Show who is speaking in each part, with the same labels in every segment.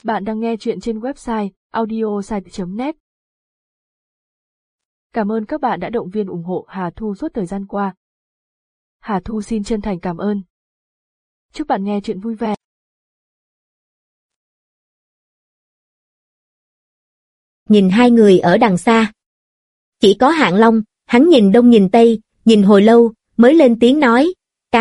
Speaker 1: Bạn đang nghe chuyện trên website audiosite.net. Cảm ơn các bạn đã động viên ủng hộ Hà Thu suốt thời gian qua. Hà Thu xin chân thành cảm ơn. Chúc bạn nghe chuyện vui vẻ.
Speaker 2: Nhìn hai người ở đằng xa. Chỉ có Hạng Long, hắn nhìn đông nhìn tây, nhìn hồi lâu, mới lên tiếng nói,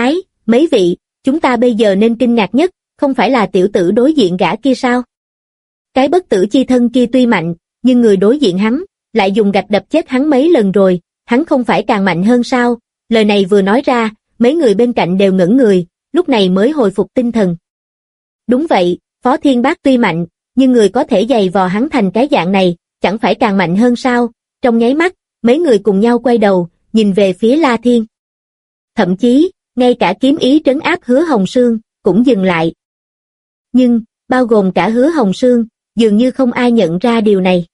Speaker 2: mấy vị, chúng ta bây giờ nên kinh ngạc nhất, không phải là tiểu tử đối diện gã kia sao? Cái bất tử chi thân kia tuy mạnh, nhưng người đối diện hắn, lại dùng gạch đập chết hắn mấy lần rồi, hắn không phải càng mạnh hơn sao? Lời này vừa nói ra, mấy người bên cạnh đều ngẩn người, lúc này mới hồi phục tinh thần. Đúng vậy, Phó Thiên Bác tuy mạnh, nhưng người có thể giày vò hắn thành cái dạng này, chẳng phải càng mạnh hơn sao? Trong nháy mắt, mấy người cùng nhau quay đầu, nhìn về phía La Thiên. Thậm chí, ngay cả kiếm ý trấn áp Hứa Hồng Sương, cũng dừng lại. Nhưng, bao gồm cả Hứa Hồng Sương, dường như không ai nhận ra điều này.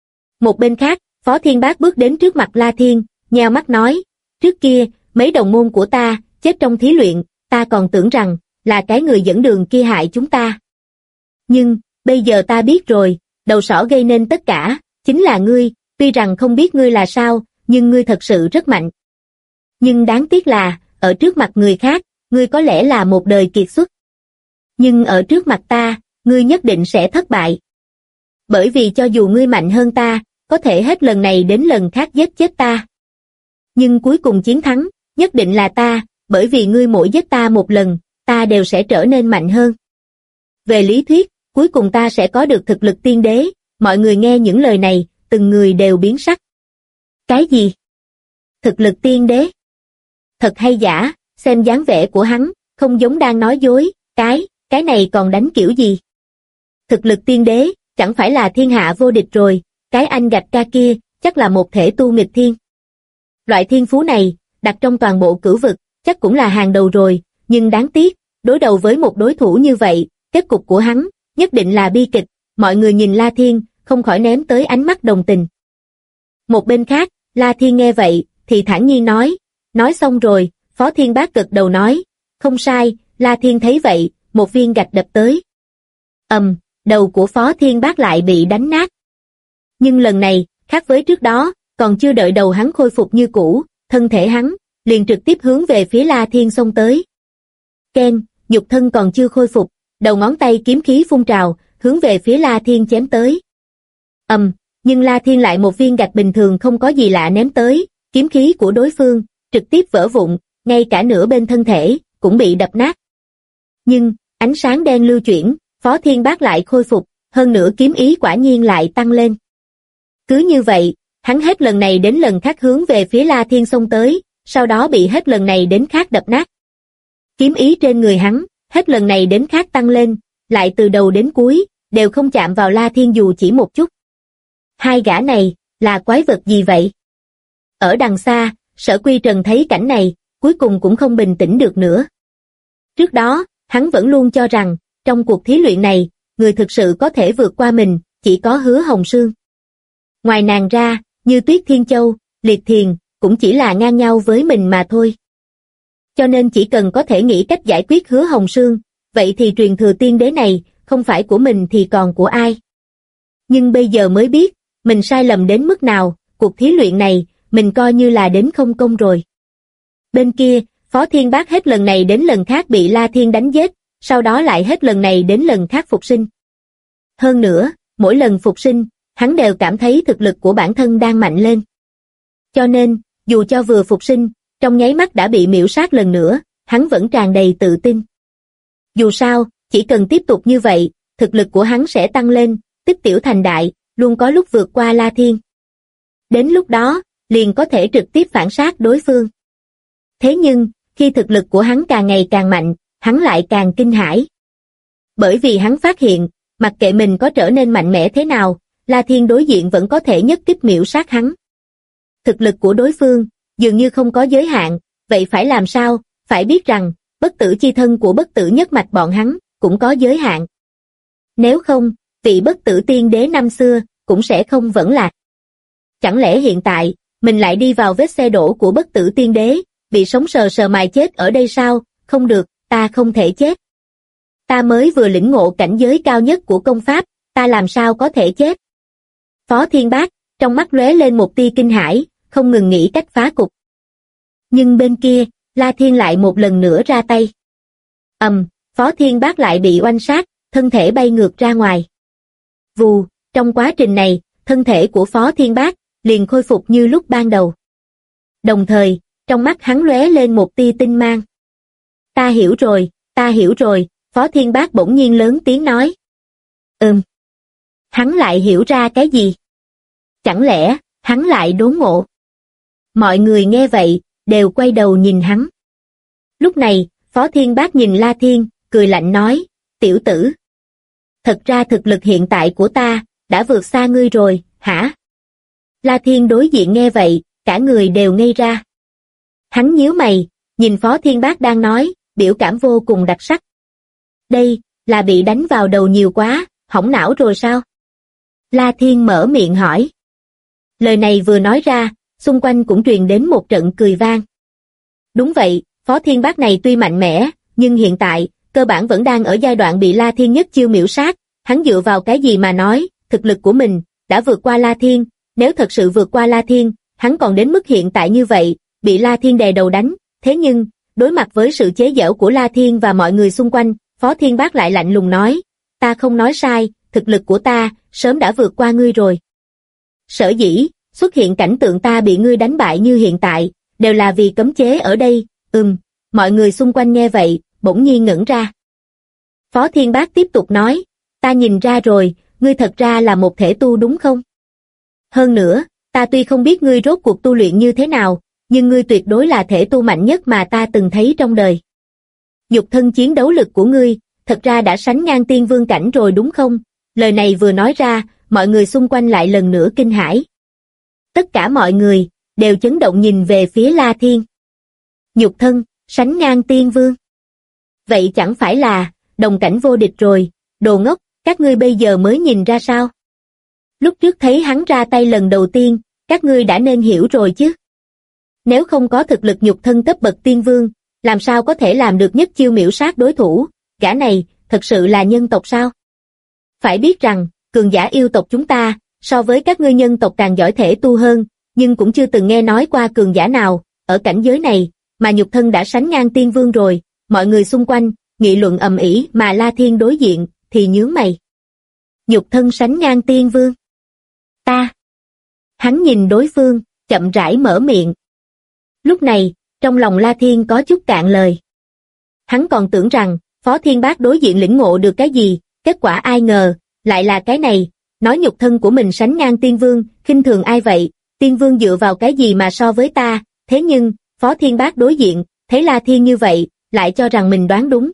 Speaker 2: Một bên khác, Phó Thiên Bác bước đến trước mặt La Thiên, nheo mắt nói, trước kia, mấy đồng môn của ta, chết trong thí luyện, ta còn tưởng rằng, là cái người dẫn đường kia hại chúng ta. Nhưng, bây giờ ta biết rồi, đầu sỏ gây nên tất cả, chính là ngươi, tuy rằng không biết ngươi là sao, nhưng ngươi thật sự rất mạnh. Nhưng đáng tiếc là, ở trước mặt người khác, ngươi có lẽ là một đời kiệt xuất. Nhưng ở trước mặt ta, ngươi nhất định sẽ thất bại. Bởi vì cho dù ngươi mạnh hơn ta, có thể hết lần này đến lần khác giết chết ta. Nhưng cuối cùng chiến thắng, nhất định là ta, bởi vì ngươi mỗi giết ta một lần, ta đều sẽ trở nên mạnh hơn. Về lý thuyết, cuối cùng ta sẽ có được thực lực tiên đế, mọi người nghe những lời này, từng người đều biến sắc. Cái gì? Thực lực tiên đế? Thật hay giả, xem dáng vẻ của hắn, không giống đang nói dối, cái này còn đánh kiểu gì? Thực lực tiên đế, chẳng phải là thiên hạ vô địch rồi, cái anh gạch ca kia, chắc là một thể tu nghịch thiên. Loại thiên phú này, đặt trong toàn bộ cửu vực, chắc cũng là hàng đầu rồi, nhưng đáng tiếc, đối đầu với một đối thủ như vậy, kết cục của hắn, nhất định là bi kịch, mọi người nhìn La Thiên, không khỏi ném tới ánh mắt đồng tình. Một bên khác, La Thiên nghe vậy, thì thản nhiên nói xong rồi, Phó Thiên Bác gật đầu nói, không sai, La Thiên thấy vậy, một viên gạch đập tới. Đầu của Phó Thiên Bác lại bị đánh nát. Nhưng lần này, khác với trước đó, còn chưa đợi đầu hắn khôi phục như cũ, thân thể hắn, liền trực tiếp hướng về phía La Thiên xông tới. Keng, nhục thân còn chưa khôi phục, đầu ngón tay kiếm khí phun trào, hướng về phía La Thiên chém tới. Nhưng La Thiên lại một viên gạch bình thường không có gì lạ ném tới, kiếm khí của đối phương, trực tiếp vỡ vụn, ngay cả nửa bên thân thể, cũng bị đập nát. Nhưng, ánh sáng đen lưu chuyển, Phó Thiên Bác lại khôi phục, hơn nữa kiếm ý quả nhiên lại tăng lên. Cứ như vậy, hắn hết lần này đến lần khác hướng về phía La Thiên xông tới, sau đó bị hết lần này đến khác đập nát. Kiếm ý trên người hắn, hết lần này đến khác tăng lên, lại từ đầu đến cuối, đều không chạm vào La Thiên dù chỉ một chút. Hai gã này, là quái vật gì vậy? Ở đằng xa, Sở Quy Trần thấy cảnh này, cuối cùng cũng không bình tĩnh được nữa. Trước đó, hắn vẫn luôn cho rằng, trong cuộc thí luyện này, người thực sự có thể vượt qua mình, chỉ có Hứa Hồng Sương. Ngoài nàng ra, như Tuyết Thiên Châu, Liệt Thiền, cũng chỉ là ngang nhau với mình mà thôi. Cho nên chỉ cần có thể nghĩ cách giải quyết Hứa Hồng Sương, vậy thì truyền thừa tiên đế này, không phải của mình thì còn của ai. Nhưng bây giờ mới biết, mình sai lầm đến mức nào, cuộc thí luyện này, mình coi như là đến không công rồi. Bên kia, Phó Thiên Bác hết lần này đến lần khác bị La Thiên đánh giết, sau đó lại hết lần này đến lần khác phục sinh. Hơn nữa, mỗi lần phục sinh, hắn đều cảm thấy thực lực của bản thân đang mạnh lên. Cho nên, dù cho vừa phục sinh, trong nháy mắt đã bị miểu sát lần nữa, hắn vẫn tràn đầy tự tin. Dù sao, chỉ cần tiếp tục như vậy, thực lực của hắn sẽ tăng lên, tích tiểu thành đại, luôn có lúc vượt qua La Thiên. Đến lúc đó, liền có thể trực tiếp phản sát đối phương. Thế nhưng, khi thực lực của hắn càng ngày càng mạnh, hắn lại càng kinh hãi. Bởi vì hắn phát hiện, mặc kệ mình có trở nên mạnh mẽ thế nào, La Thiên đối diện vẫn có thể nhất kích miểu sát hắn. Thực lực của đối phương, dường như không có giới hạn, vậy phải làm sao? Phải biết rằng, bất tử chi thân của bất tử nhất mạch bọn hắn, cũng có giới hạn. Nếu không, vị bất tử tiên đế năm xưa, cũng sẽ không vẫn lạc. Chẳng lẽ hiện tại, mình lại đi vào vết xe đổ của bất tử tiên đế, bị sống sờ sờ mài chết ở đây sao? Không được, ta không thể chết. Ta mới vừa lĩnh ngộ cảnh giới cao nhất của công pháp, ta làm sao có thể chết? Phó Thiên Bác, trong mắt lóe lên một tia kinh hãi, không ngừng nghĩ cách phá cục. Nhưng bên kia, La Thiên lại một lần nữa ra tay. Phó Thiên Bác lại bị oanh sát, thân thể bay ngược ra ngoài. Vù, trong quá trình này, thân thể của Phó Thiên Bác liền khôi phục như lúc ban đầu. Đồng thời, trong mắt hắn lóe lên một tia tinh mang. Ta hiểu rồi, Phó Thiên Bác bỗng nhiên lớn tiếng nói. Hắn lại hiểu ra cái gì? Chẳng lẽ, hắn lại đốn ngộ? Mọi người nghe vậy, đều quay đầu nhìn hắn. Lúc này, Phó Thiên Bác nhìn La Thiên, cười lạnh nói, tiểu tử. Thật ra thực lực hiện tại của ta, đã vượt xa ngươi rồi, hả? La Thiên đối diện nghe vậy, cả người đều ngây ra. Hắn nhíu mày, nhìn Phó Thiên Bác đang nói, biểu cảm vô cùng đặc sắc. Đây, là bị đánh vào đầu nhiều quá, hỏng não rồi sao? La Thiên mở miệng hỏi. Lời này vừa nói ra, xung quanh cũng truyền đến một trận cười vang. Đúng vậy, Phó Thiên Bác này tuy mạnh mẽ, nhưng hiện tại, cơ bản vẫn đang ở giai đoạn bị La Thiên nhất chiêu miểu sát. Hắn dựa vào cái gì mà nói, thực lực của mình, đã vượt qua La Thiên. Nếu thật sự vượt qua La Thiên, hắn còn đến mức hiện tại như vậy, bị La Thiên đè đầu đánh. Thế nhưng, đối mặt với sự chế giễu của La Thiên và mọi người xung quanh, Phó Thiên Bác lại lạnh lùng nói, ta không nói sai, thực lực của ta, sớm đã vượt qua ngươi rồi. Sở dĩ, xuất hiện cảnh tượng ta bị ngươi đánh bại như hiện tại, đều là vì cấm chế ở đây. Mọi người xung quanh nghe vậy, bỗng nhiên ngẩn ra. Phó Thiên Bác tiếp tục nói, ta nhìn ra rồi, ngươi thật ra là một thể tu đúng không? Hơn nữa, ta tuy không biết ngươi rốt cuộc tu luyện như thế nào, nhưng ngươi tuyệt đối là thể tu mạnh nhất mà ta từng thấy trong đời. Nhục thân chiến đấu lực của ngươi, thật ra đã sánh ngang tiên vương cảnh rồi đúng không? Lời này vừa nói ra, mọi người xung quanh lại lần nữa kinh hãi. Tất cả mọi người, đều chấn động nhìn về phía La Thiên. Nhục thân, sánh ngang tiên vương. Vậy chẳng phải là, đồng cảnh vô địch rồi, đồ ngốc, các ngươi bây giờ mới nhìn ra sao? Lúc trước thấy hắn ra tay lần đầu tiên, các ngươi đã nên hiểu rồi chứ. Nếu không có thực lực nhục thân cấp bậc tiên vương, làm sao có thể làm được nhất chiêu miểu sát đối thủ, gã này, thật sự là nhân tộc sao? Phải biết rằng, cường giả yêu tộc chúng ta, so với các ngươi nhân tộc càng giỏi thể tu hơn, nhưng cũng chưa từng nghe nói qua cường giả nào, ở cảnh giới này, mà nhục thân đã sánh ngang tiên vương rồi. Mọi người xung quanh, nghị luận ầm ĩ mà La Thiên đối diện, thì nhướng mày. Nhục thân sánh ngang tiên vương. Ta. Hắn nhìn đối phương, chậm rãi mở miệng. Lúc này, trong lòng La Thiên có chút cạn lời. Hắn còn tưởng rằng, Phó Thiên Bác đối diện lĩnh ngộ được cái gì, kết quả ai ngờ, lại là cái này, nói nhục thân của mình sánh ngang tiên vương, khinh thường ai vậy, tiên vương dựa vào cái gì mà so với ta, thế nhưng, Phó Thiên Bác đối diện, thấy La Thiên như vậy, lại cho rằng mình đoán đúng.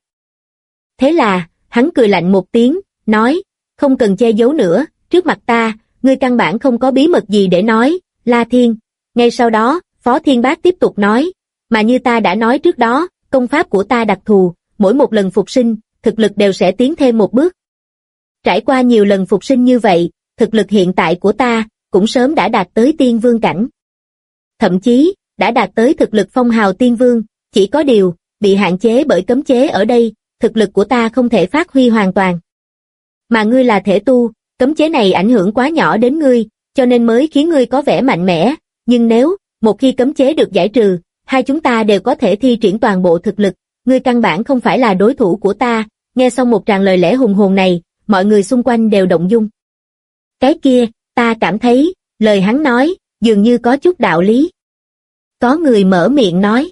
Speaker 2: Thế là, hắn cười lạnh một tiếng, nói, không cần che giấu nữa, trước mặt ta, ngươi căn bản không có bí mật gì để nói, La Thiên. Ngay sau đó, Phó Thiên Bác tiếp tục nói, mà như ta đã nói trước đó, công pháp của ta đặc thù, mỗi một lần phục sinh, thực lực đều sẽ tiến thêm một bước. Trải qua nhiều lần phục sinh như vậy, thực lực hiện tại của ta, cũng sớm đã đạt tới tiên vương cảnh. Thậm chí, đã đạt tới thực lực phong hào tiên vương, chỉ có điều, bị hạn chế bởi cấm chế ở đây, thực lực của ta không thể phát huy hoàn toàn. Mà ngươi là thể tu, cấm chế này ảnh hưởng quá nhỏ đến ngươi, cho nên mới khiến ngươi có vẻ mạnh mẽ, nhưng nếu, một khi cấm chế được giải trừ, hai chúng ta đều có thể thi triển toàn bộ thực lực, ngươi căn bản không phải là đối thủ của ta. Nghe xong một tràng lời lẽ hùng hồn này, mọi người xung quanh đều động dung. Cái kia, ta cảm thấy, lời hắn nói, dường như có chút đạo lý. Có người mở miệng nói.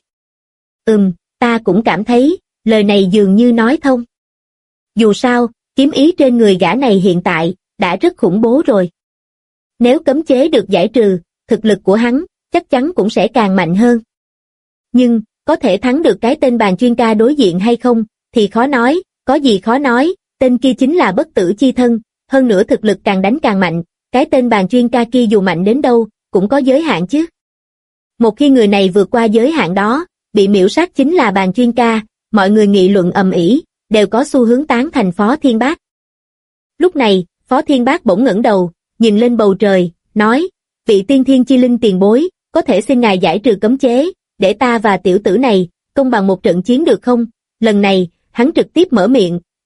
Speaker 2: Ta cũng cảm thấy, lời này dường như nói thông. Dù sao, kiếm ý trên người gã này hiện tại, đã rất khủng bố rồi. Nếu cấm chế được giải trừ, thực lực của hắn, chắc chắn cũng sẽ càng mạnh hơn. Nhưng, có thể thắng được cái tên bàn chuyên ca đối diện hay không, thì khó nói, có gì khó nói, tên kia chính là bất tử chi thân, hơn nữa thực lực càng đánh càng mạnh, cái tên bàn chuyên ca kia dù mạnh đến đâu, cũng có giới hạn chứ. Một khi người này vượt qua giới hạn đó, bị miểu sát chính là bàn chuyên ca, mọi người nghị luận ầm ĩ, đều có xu hướng tán thành Phó Thiên Bác. Lúc này, Phó Thiên Bác bỗng ngẩng đầu, nhìn lên bầu trời, nói, vị tiên thiên chi linh tiền bối, có thể xin ngài giải trừ cấm chế, để ta và tiểu tử này, công bằng một trận chiến được không? Lần này, hắn trực tiếp mở miệng,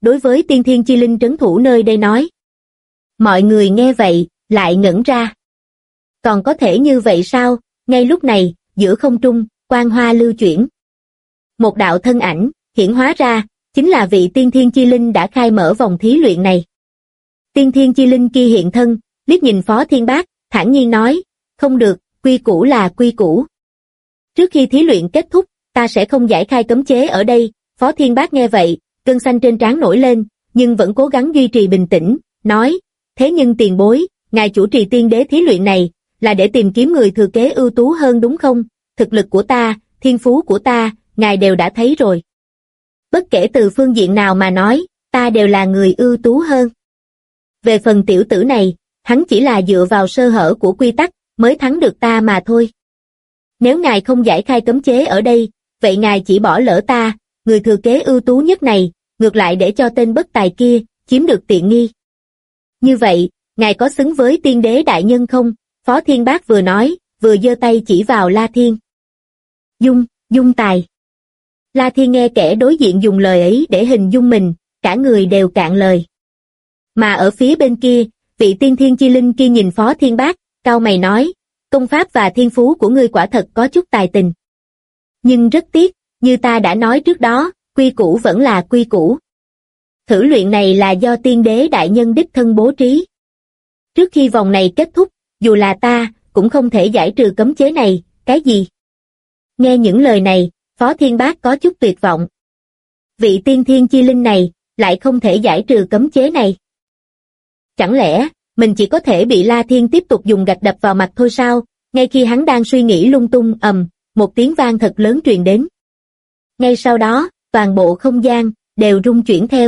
Speaker 2: đối với tiên thiên chi linh trấn thủ nơi đây nói. Mọi người nghe vậy, lại ngẩn ra. Còn có thể như vậy sao? Ngay lúc này, giữa không trung, quang hoa lưu chuyển. Một đạo thân ảnh, hiển hóa ra, chính là vị tiên thiên chi linh đã khai mở vòng thí luyện này. Tiên thiên chi linh kia hiện thân, liếc nhìn Phó Thiên Bác, thản nhiên nói, không được, quy củ là quy củ. Trước khi thí luyện kết thúc, ta sẽ không giải khai cấm chế ở đây. Phó Thiên Bác nghe vậy, cơn xanh trên trán nổi lên, nhưng vẫn cố gắng duy trì bình tĩnh, nói, thế nhưng tiền bối, ngài chủ trì tiên đế thí luyện này, là để tìm kiếm người thừa kế ưu tú hơn đúng không? Thực lực của ta, thiên phú của ta, ngài đều đã thấy rồi. Bất kể từ phương diện nào mà nói, ta đều là người ưu tú hơn. Về phần tiểu tử này, hắn chỉ là dựa vào sơ hở của quy tắc, mới thắng được ta mà thôi. Nếu ngài không giải khai cấm chế ở đây, vậy ngài chỉ bỏ lỡ ta, người thừa kế ưu tú nhất này, ngược lại để cho tên bất tài kia, chiếm được tiện nghi. Như vậy, ngài có xứng với tiên đế đại nhân không? Phó Thiên Bác vừa nói, vừa giơ tay chỉ vào La Thiên. Dung tài. La Thiên nghe kẻ đối diện dùng lời ấy để hình dung mình, cả người đều cạn lời. Mà ở phía bên kia, vị tiên thiên chi linh kia nhìn Phó Thiên Bác, cau mày nói, công pháp và thiên phú của ngươi quả thật có chút tài tình. Nhưng rất tiếc, như ta đã nói trước đó, quy củ vẫn là quy củ. Thử luyện này là do tiên đế đại nhân đích thân bố trí. Trước khi vòng này kết thúc, dù là ta, cũng không thể giải trừ cấm chế này, cái gì? Nghe những lời này, Phó Thiên Bác có chút tuyệt vọng. Vị tiên thiên chi linh này, lại không thể giải trừ cấm chế này. Chẳng lẽ, mình chỉ có thể bị La Thiên tiếp tục dùng gạch đập vào mặt thôi sao? Ngay khi hắn đang suy nghĩ lung tung, một tiếng vang thật lớn truyền đến. Ngay sau đó, toàn bộ không gian, đều rung chuyển theo.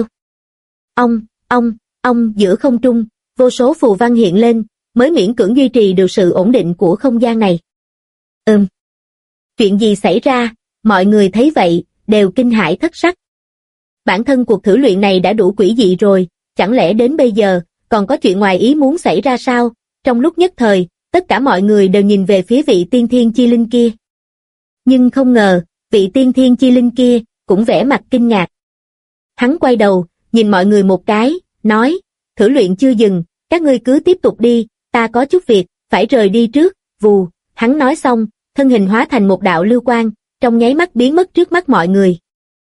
Speaker 2: Ong, giữa không trung, vô số phù văn hiện lên, mới miễn cưỡng duy trì được sự ổn định của không gian này. Chuyện gì xảy ra? Mọi người thấy vậy, đều kinh hãi thất sắc. Bản thân cuộc thử luyện này đã đủ quỷ dị rồi, chẳng lẽ đến bây giờ, còn có chuyện ngoài ý muốn xảy ra sao? Trong lúc nhất thời, tất cả mọi người đều nhìn về phía vị tiên thiên chi linh kia. Nhưng không ngờ, vị tiên thiên chi linh kia, cũng vẻ mặt kinh ngạc. Hắn quay đầu, nhìn mọi người một cái, nói, thử luyện chưa dừng, các ngươi cứ tiếp tục đi, ta có chút việc, phải rời đi trước, vù, hắn nói xong, thân hình hóa thành một đạo lưu quang, trong nháy mắt biến mất trước mắt mọi người.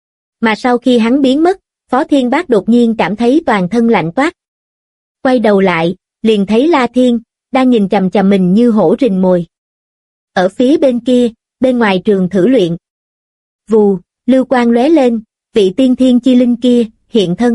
Speaker 2: Mà sau khi hắn biến mất, Phó Thiên Bác đột nhiên cảm thấy toàn thân lạnh toát. Quay đầu lại, liền thấy La Thiên, đang nhìn chằm chằm mình như hổ rình mồi. Ở phía bên kia, bên ngoài trường thử luyện. Vù, lưu quang lóe lên, vị tiên thiên chi linh kia, hiện thân.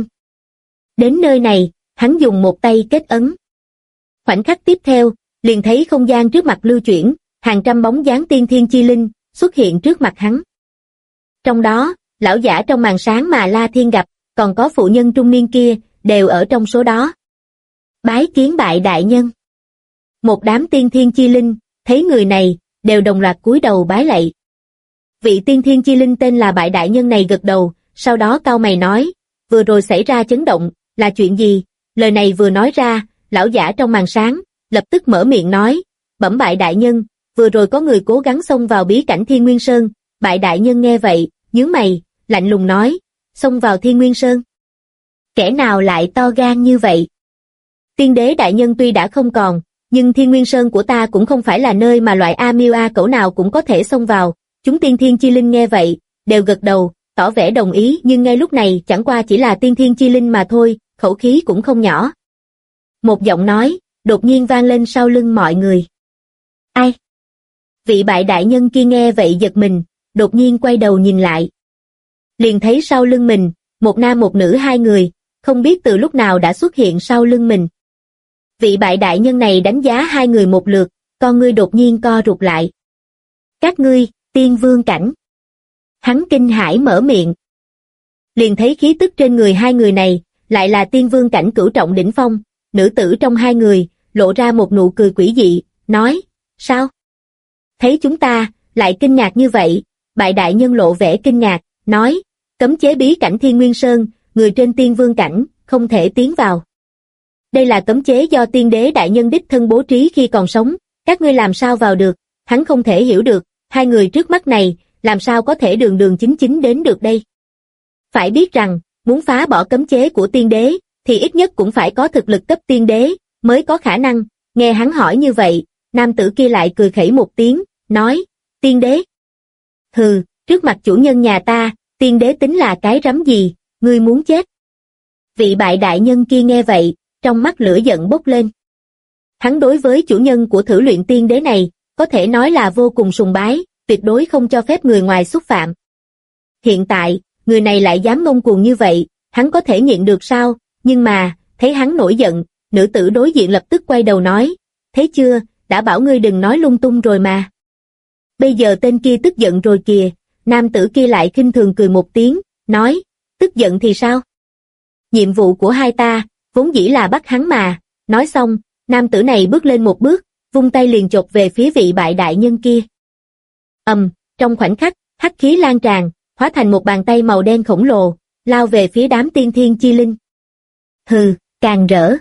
Speaker 2: Đến nơi này, hắn dùng một tay kết ấn. Khoảnh khắc tiếp theo, liền thấy không gian trước mặt lưu chuyển, hàng trăm bóng dáng tiên thiên chi linh, xuất hiện trước mặt hắn. Trong đó, lão giả trong màn sáng mà La Thiên gặp, còn có phụ nhân trung niên kia, đều ở trong số đó. Bái kiến bại đại nhân. Một đám tiên thiên chi linh, thấy người này, đều đồng loạt cúi đầu bái lạy. Vị tiên thiên chi linh tên là bại đại nhân này gật đầu, sau đó cau mày nói, vừa rồi xảy ra chấn động, là chuyện gì? Lời này vừa nói ra, lão giả trong màn sáng, lập tức mở miệng nói, bẩm bại đại nhân, vừa rồi có người cố gắng xông vào bí cảnh Thiên Nguyên Sơn. Bại đại nhân nghe vậy, nhướng mày, lạnh lùng nói, xông vào Thiên Nguyên Sơn. Kẻ nào lại to gan như vậy? Tiên đế đại nhân tuy đã không còn, nhưng Thiên Nguyên Sơn của ta cũng không phải là nơi mà loại A Miêu A Cẩu nào cũng có thể xông vào. Chúng tiên thiên chi linh nghe vậy, đều gật đầu, tỏ vẻ đồng ý, nhưng ngay lúc này chẳng qua chỉ là tiên thiên chi linh mà thôi, khẩu khí cũng không nhỏ. Một giọng nói, đột nhiên vang lên sau lưng mọi người. Ai? Vị bại đại nhân kia nghe vậy giật mình, đột nhiên quay đầu nhìn lại. Liền thấy sau lưng mình, một nam một nữ hai người, không biết từ lúc nào đã xuất hiện sau lưng mình. Vị bại đại nhân này đánh giá hai người một lượt, con ngươi đột nhiên co rụt lại. Các ngươi, tiên vương cảnh. Hắn kinh hãi mở miệng. Liền thấy khí tức trên người hai người này, lại là tiên vương cảnh cửu trọng đỉnh phong, nữ tử trong hai người, lộ ra một nụ cười quỷ dị, nói, sao? Thấy chúng ta, lại kinh ngạc như vậy, bại đại nhân lộ vẻ kinh ngạc, nói, cấm chế bí cảnh Thiên Nguyên Sơn, người trên tiên vương cảnh, không thể tiến vào. Đây là cấm chế do tiên đế đại nhân đích thân bố trí khi còn sống, các ngươi làm sao vào được? Hắn không thể hiểu được, hai người trước mắt này, làm sao có thể đường đường chính chính đến được đây. Phải biết rằng, muốn phá bỏ cấm chế của tiên đế, thì ít nhất cũng phải có thực lực cấp tiên đế, mới có khả năng. Nghe hắn hỏi như vậy, nam tử kia lại cười khẩy một tiếng, nói, tiên đế. Hừ, trước mặt chủ nhân nhà ta, tiên đế tính là cái rắm gì, ngươi muốn chết. Vị bại đại nhân kia nghe vậy, trong mắt lửa giận bốc lên. Hắn đối với chủ nhân của thử luyện tiên đế này, có thể nói là vô cùng sùng bái, tuyệt đối không cho phép người ngoài xúc phạm. Hiện tại, người này lại dám ngông cuồng như vậy, hắn có thể nhịn được sao? Nhưng mà, thấy hắn nổi giận, nữ tử đối diện lập tức quay đầu nói, thấy chưa, đã bảo ngươi đừng nói lung tung rồi mà. Bây giờ tên kia tức giận rồi kìa, nam tử kia lại khinh thường cười một tiếng, nói, tức giận thì sao? Nhiệm vụ của hai ta, vốn dĩ là bắt hắn mà. Nói xong, nam tử này bước lên một bước, vung tay liền chộp về phía vị bại đại nhân kia. Trong khoảnh khắc, hắc khí lan tràn, hóa thành một bàn tay màu đen khổng lồ, lao về phía đám tiên thiên chi linh. Hừ, càng rỡ.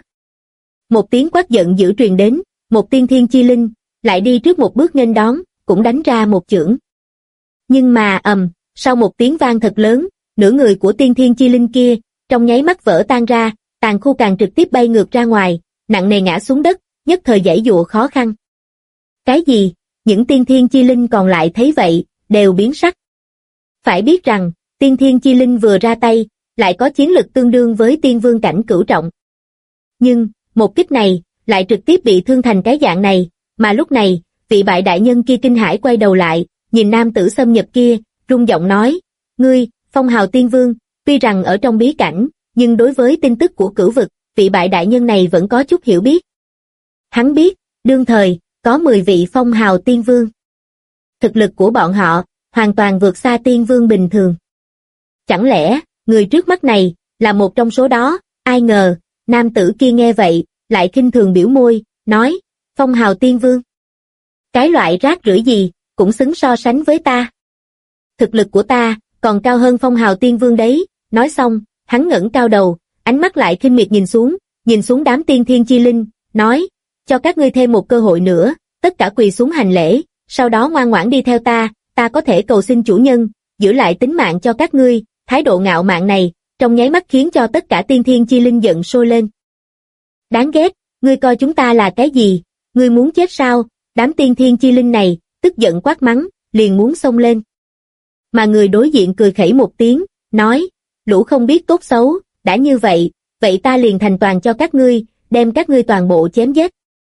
Speaker 2: Một tiếng quát giận dữ truyền đến, một tiên thiên chi linh, lại đi trước một bước nghênh đón, cũng đánh ra một chưởng. Nhưng mà sau một tiếng vang thật lớn, nửa người của tiên thiên chi linh kia, trong nháy mắt vỡ tan ra, tàn khu càng trực tiếp bay ngược ra ngoài, nặng nề ngã xuống đất, nhất thời giãy giụa khó khăn. Cái gì? Những tiên thiên chi linh còn lại thấy vậy, đều biến sắc. Phải biết rằng, tiên thiên chi linh vừa ra tay, lại có chiến lực tương đương với tiên vương cảnh cửu trọng. Nhưng, một kích này, lại trực tiếp bị thương thành cái dạng này, mà lúc này, vị bại đại nhân kia kinh hãi quay đầu lại, nhìn nam tử xâm nhập kia, rung giọng nói, ngươi, phong hào tiên vương, tuy rằng ở trong bí cảnh, nhưng đối với tin tức của cửu vực, vị bại đại nhân này vẫn có chút hiểu biết. Hắn biết, đương thời, có 10 vị phong hào tiên vương. Thực lực của bọn họ, hoàn toàn vượt xa tiên vương bình thường. Chẳng lẽ, người trước mắt này, là một trong số đó? Ai ngờ, nam tử kia nghe vậy, lại khinh thường biểu môi, nói, phong hào tiên vương. Cái loại rác rưởi gì, cũng xứng so sánh với ta. Thực lực của ta, còn cao hơn phong hào tiên vương đấy. Nói xong, hắn ngẩng cao đầu, ánh mắt lại khinh miệt nhìn xuống đám tiên thiên chi linh, nói, cho các ngươi thêm một cơ hội nữa, tất cả quỳ xuống hành lễ, sau đó ngoan ngoãn đi theo ta có thể cầu xin chủ nhân, giữ lại tính mạng cho các ngươi. Thái độ ngạo mạn này, trong nháy mắt khiến cho tất cả tiên thiên chi linh giận sôi lên. Đáng ghét, ngươi coi chúng ta là cái gì, ngươi muốn chết sao? Đám tiên thiên chi linh này, tức giận quát mắng, liền muốn xông lên. Mà người đối diện cười khẩy một tiếng, nói, lũ không biết tốt xấu, đã như vậy, vậy ta liền thành toàn cho các ngươi, đem các ngươi toàn bộ chém giết.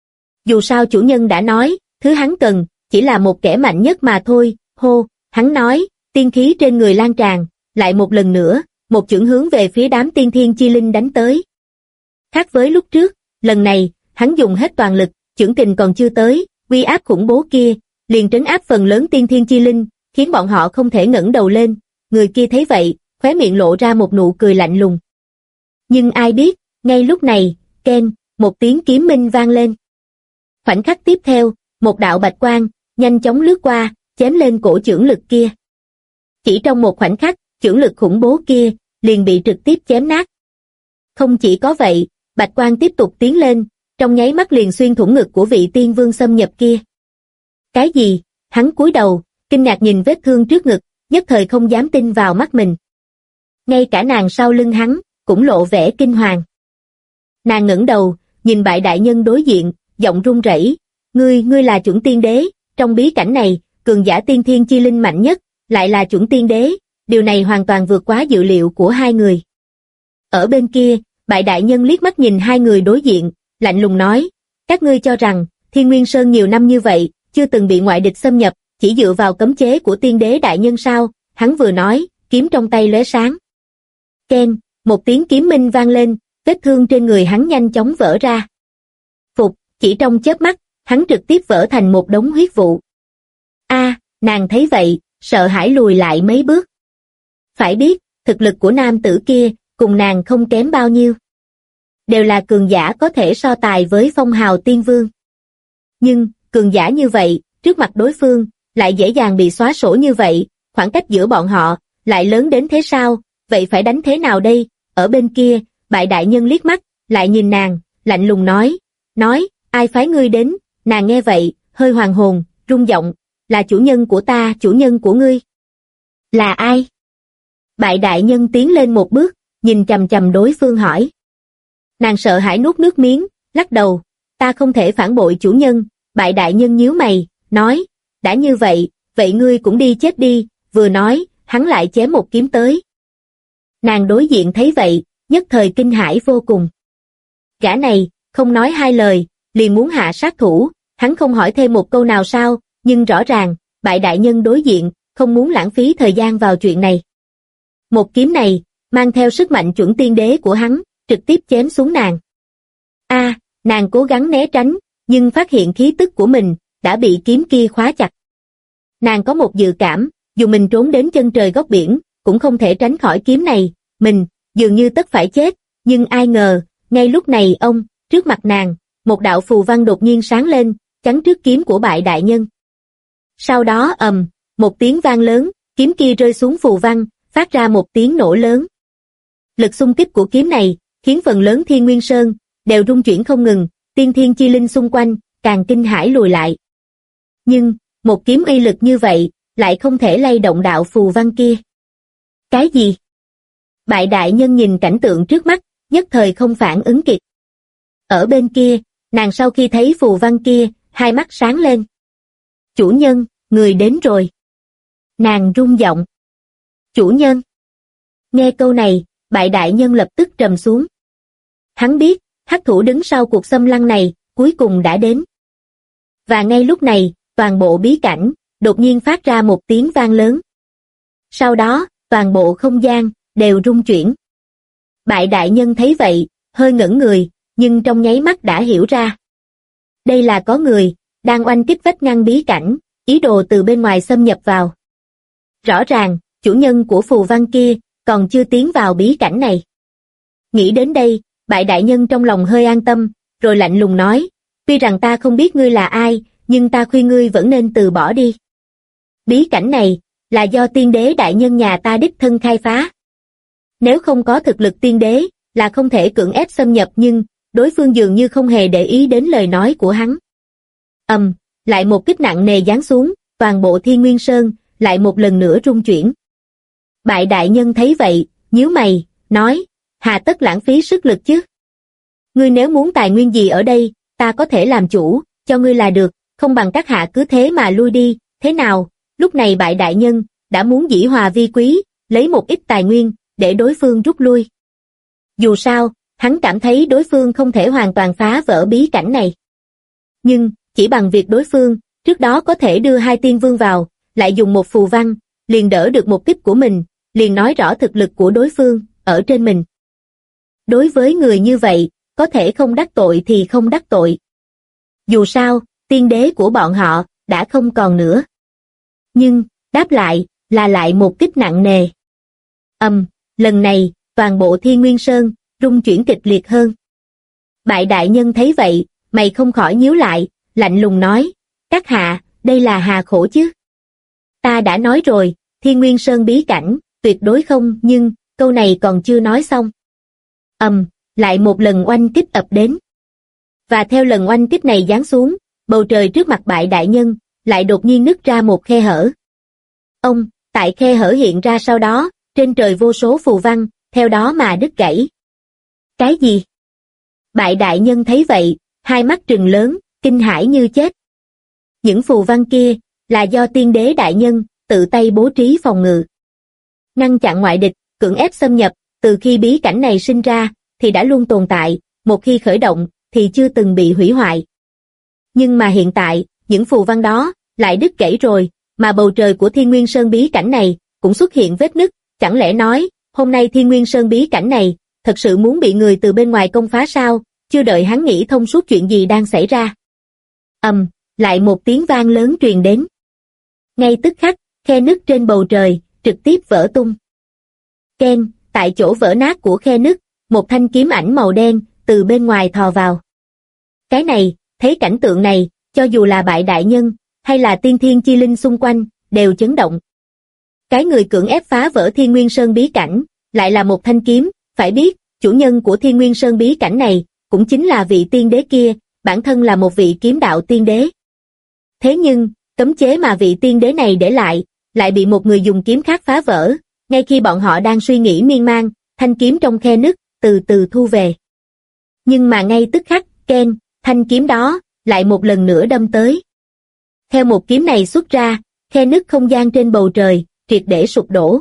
Speaker 2: Dù sao chủ nhân đã nói, thứ hắn cần, chỉ là một kẻ mạnh nhất mà thôi. Hô, hắn nói, tiên khí trên người lan tràn, lại một lần nữa, một chưởng hướng về phía đám tiên thiên chi linh đánh tới. Khác với lúc trước, lần này, hắn dùng hết toàn lực, chưởng kình còn chưa tới, uy áp khủng bố kia, liền trấn áp phần lớn tiên thiên chi linh, khiến bọn họ không thể ngẩng đầu lên. Người kia thấy vậy, khóe miệng lộ ra một nụ cười lạnh lùng. Nhưng ai biết, ngay lúc này, keng, một tiếng kiếm minh vang lên. Khoảnh khắc tiếp theo, một đạo bạch quang, nhanh chóng lướt qua, chém lên cổ chưởng lực kia. Chỉ trong một khoảnh khắc, chưởng lực khủng bố kia, liền bị trực tiếp chém nát. Không chỉ có vậy, bạch quang tiếp tục tiến lên, trong nháy mắt liền xuyên thủng ngực của vị tiên vương xâm nhập kia. Cái gì? Hắn cúi đầu, kinh ngạc nhìn vết thương trước ngực, nhất thời không dám tin vào mắt mình. Ngay cả nàng sau lưng hắn, cũng lộ vẻ kinh hoàng. Nàng ngẩng đầu, nhìn bại đại nhân đối diện, giọng run rẩy, ngươi là chuẩn tiên đế, trong bí cảnh này, cường giả tiên thiên chi linh mạnh nhất, lại là chuẩn tiên đế, điều này hoàn toàn vượt quá dự liệu của hai người. Ở bên kia, bại đại nhân liếc mắt nhìn hai người đối diện, lạnh lùng nói, các ngươi cho rằng, Thiên Nguyên Sơn nhiều năm như vậy, chưa từng bị ngoại địch xâm nhập, chỉ dựa vào cấm chế của tiên đế đại nhân sao? Hắn vừa nói, kiếm trong tay lóe sáng. Keng, một tiếng kiếm minh vang lên, vết thương trên người hắn nhanh chóng vỡ ra. Phục, chỉ trong chớp mắt, hắn trực tiếp vỡ thành một đống huyết vụ. Nàng thấy vậy, sợ hãi lùi lại mấy bước. Phải biết, thực lực của nam tử kia, cùng nàng không kém bao nhiêu. Đều là cường giả có thể so tài với phong hào tiên vương. Nhưng, cường giả như vậy, trước mặt đối phương, lại dễ dàng bị xóa sổ như vậy, khoảng cách giữa bọn họ, lại lớn đến thế sao? Vậy phải đánh thế nào đây? Ở bên kia, bại đại nhân liếc mắt, lại nhìn nàng, lạnh lùng nói, ai phái ngươi đến? Nàng nghe vậy, hơi hoàng hồn, rung giọng, là chủ nhân của ta, chủ nhân của ngươi. Là ai? Bại đại nhân tiến lên một bước, nhìn chằm chằm đối phương hỏi. Nàng sợ hãi nuốt nước miếng, lắc đầu, ta không thể phản bội chủ nhân, bại đại nhân nhíu mày, nói, đã như vậy, vậy ngươi cũng đi chết đi, vừa nói, hắn lại chém một kiếm tới. Nàng đối diện thấy vậy, nhất thời kinh hãi vô cùng. Gã này, không nói hai lời, liền muốn hạ sát thủ, hắn không hỏi thêm một câu nào sao, nhưng rõ ràng, bại đại nhân đối diện, không muốn lãng phí thời gian vào chuyện này. Một kiếm này, mang theo sức mạnh chuẩn tiên đế của hắn, trực tiếp chém xuống nàng. Nàng cố gắng né tránh, nhưng phát hiện khí tức của mình, đã bị kiếm kia khóa chặt. Nàng có một dự cảm, dù mình trốn đến chân trời góc biển, cũng không thể tránh khỏi kiếm này, mình, dường như tất phải chết, nhưng ai ngờ, ngay lúc này trước mặt nàng, một đạo phù văn đột nhiên sáng lên, chắn trước kiếm của bại đại nhân. Sau đó một tiếng vang lớn, kiếm kia rơi xuống phù văn, phát ra một tiếng nổ lớn. Lực xung kích của kiếm này, khiến phần lớn Thiên Nguyên Sơn, đều rung chuyển không ngừng, tiên thiên chi linh xung quanh, càng kinh hãi lùi lại. Nhưng, một kiếm uy lực như vậy, lại không thể lay động đạo phù văn kia. Cái gì? Bại đại nhân nhìn cảnh tượng trước mắt, nhất thời không phản ứng kịp. Ở bên kia, nàng sau khi thấy phù văn kia, hai mắt sáng lên. Chủ nhân, người đến rồi. Nàng rung giọng. Chủ nhân. Nghe câu này, bại đại nhân lập tức trầm xuống. Hắn biết, hắc thủ đứng sau cuộc xâm lăng này, cuối cùng đã đến. Và ngay lúc này, toàn bộ bí cảnh, đột nhiên phát ra một tiếng vang lớn. Sau đó, toàn bộ không gian, đều rung chuyển. Bại đại nhân thấy vậy, hơi ngẩn người, nhưng trong nháy mắt đã hiểu ra. Đây là có người, đang oanh kích vách ngăn bí cảnh, ý đồ từ bên ngoài xâm nhập vào. Rõ ràng, chủ nhân của phù văn kia, còn chưa tiến vào bí cảnh này. Nghĩ đến đây, bại đại nhân trong lòng hơi an tâm, rồi lạnh lùng nói, tuy rằng ta không biết ngươi là ai, nhưng ta khuyên ngươi vẫn nên từ bỏ đi. Bí cảnh này, là do tiên đế đại nhân nhà ta đích thân khai phá. Nếu không có thực lực tiên đế, là không thể cưỡng ép xâm nhập nhưng, đối phương dường như không hề để ý đến lời nói của hắn. Lại một kích nặng nề giáng xuống, toàn bộ Thiên Nguyên Sơn, lại một lần nữa rung chuyển. Bại đại nhân thấy vậy, nhíu mày, nói, hà tất lãng phí sức lực chứ. Ngươi nếu muốn tài nguyên gì ở đây, ta có thể làm chủ, cho ngươi là được, không bằng các hạ cứ thế mà lui đi, thế nào? Lúc này bại đại nhân, đã muốn dĩ hòa vi quý, lấy một ít tài nguyên, để đối phương rút lui. Dù sao, hắn cảm thấy đối phương không thể hoàn toàn phá vỡ bí cảnh này. Nhưng, chỉ bằng việc đối phương, trước đó có thể đưa hai tiên vương vào, lại dùng một phù văn, liền đỡ được một kích của mình, liền nói rõ thực lực của đối phương, ở trên mình. Đối với người như vậy, có thể không đắc tội thì không đắc tội. Dù sao, tiên đế của bọn họ, đã không còn nữa. Nhưng, đáp lại, là lại một kích nặng nề. Lần này, toàn bộ Thiên Nguyên Sơn, rung chuyển kịch liệt hơn. Bại đại nhân thấy vậy, mày không khỏi nhíu lại, lạnh lùng nói, các hạ, đây là hà khổ chứ. Ta đã nói rồi, Thiên Nguyên Sơn bí cảnh, tuyệt đối không, nhưng, câu này còn chưa nói xong. Lại một lần oanh kích ập đến. Và theo lần oanh kích này giáng xuống, bầu trời trước mặt bại đại nhân, lại đột nhiên nứt ra một khe hở. Tại khe hở hiện ra sau đó, trên trời vô số phù văn, theo đó mà đứt gãy. Cái gì? Bại đại nhân thấy vậy, hai mắt trừng lớn, kinh hãi như chết. Những phù văn kia, là do tiên đế đại nhân, tự tay bố trí phòng ngự. Ngăn chặn ngoại địch, cưỡng ép xâm nhập, từ khi bí cảnh này sinh ra, thì đã luôn tồn tại, một khi khởi động, thì chưa từng bị hủy hoại. Nhưng mà hiện tại, những phù văn đó, lại đứt gãy rồi, mà bầu trời của Thiên Nguyên Sơn bí cảnh này, cũng xuất hiện vết nứt, chẳng lẽ nói, hôm nay Thiên Nguyên Sơn bí cảnh này, thật sự muốn bị người từ bên ngoài công phá sao, chưa đợi hắn nghĩ thông suốt chuyện gì đang xảy ra. Lại một tiếng vang lớn truyền đến. Ngay tức khắc, khe nứt trên bầu trời, trực tiếp vỡ tung. Keng, tại chỗ vỡ nát của khe nứt, một thanh kiếm ảnh màu đen, từ bên ngoài thò vào. Cái này, thấy cảnh tượng này, cho dù là bại đại nhân, hay là tiên thiên chi linh xung quanh, đều chấn động. Cái người cưỡng ép phá vỡ Thiên Nguyên Sơn bí cảnh, lại là một thanh kiếm, phải biết, chủ nhân của Thiên Nguyên Sơn bí cảnh này, cũng chính là vị tiên đế kia, bản thân là một vị kiếm đạo tiên đế. Thế nhưng, cấm chế mà vị tiên đế này để lại bị một người dùng kiếm khác phá vỡ, ngay khi bọn họ đang suy nghĩ miên man, thanh kiếm trong khe nứt, từ từ thu về. Nhưng mà ngay tức khắc, keng, thanh kiếm đó, lại một lần nữa đâm tới. Theo một kiếm này xuất ra, khe nứt không gian trên bầu trời, triệt để sụp đổ.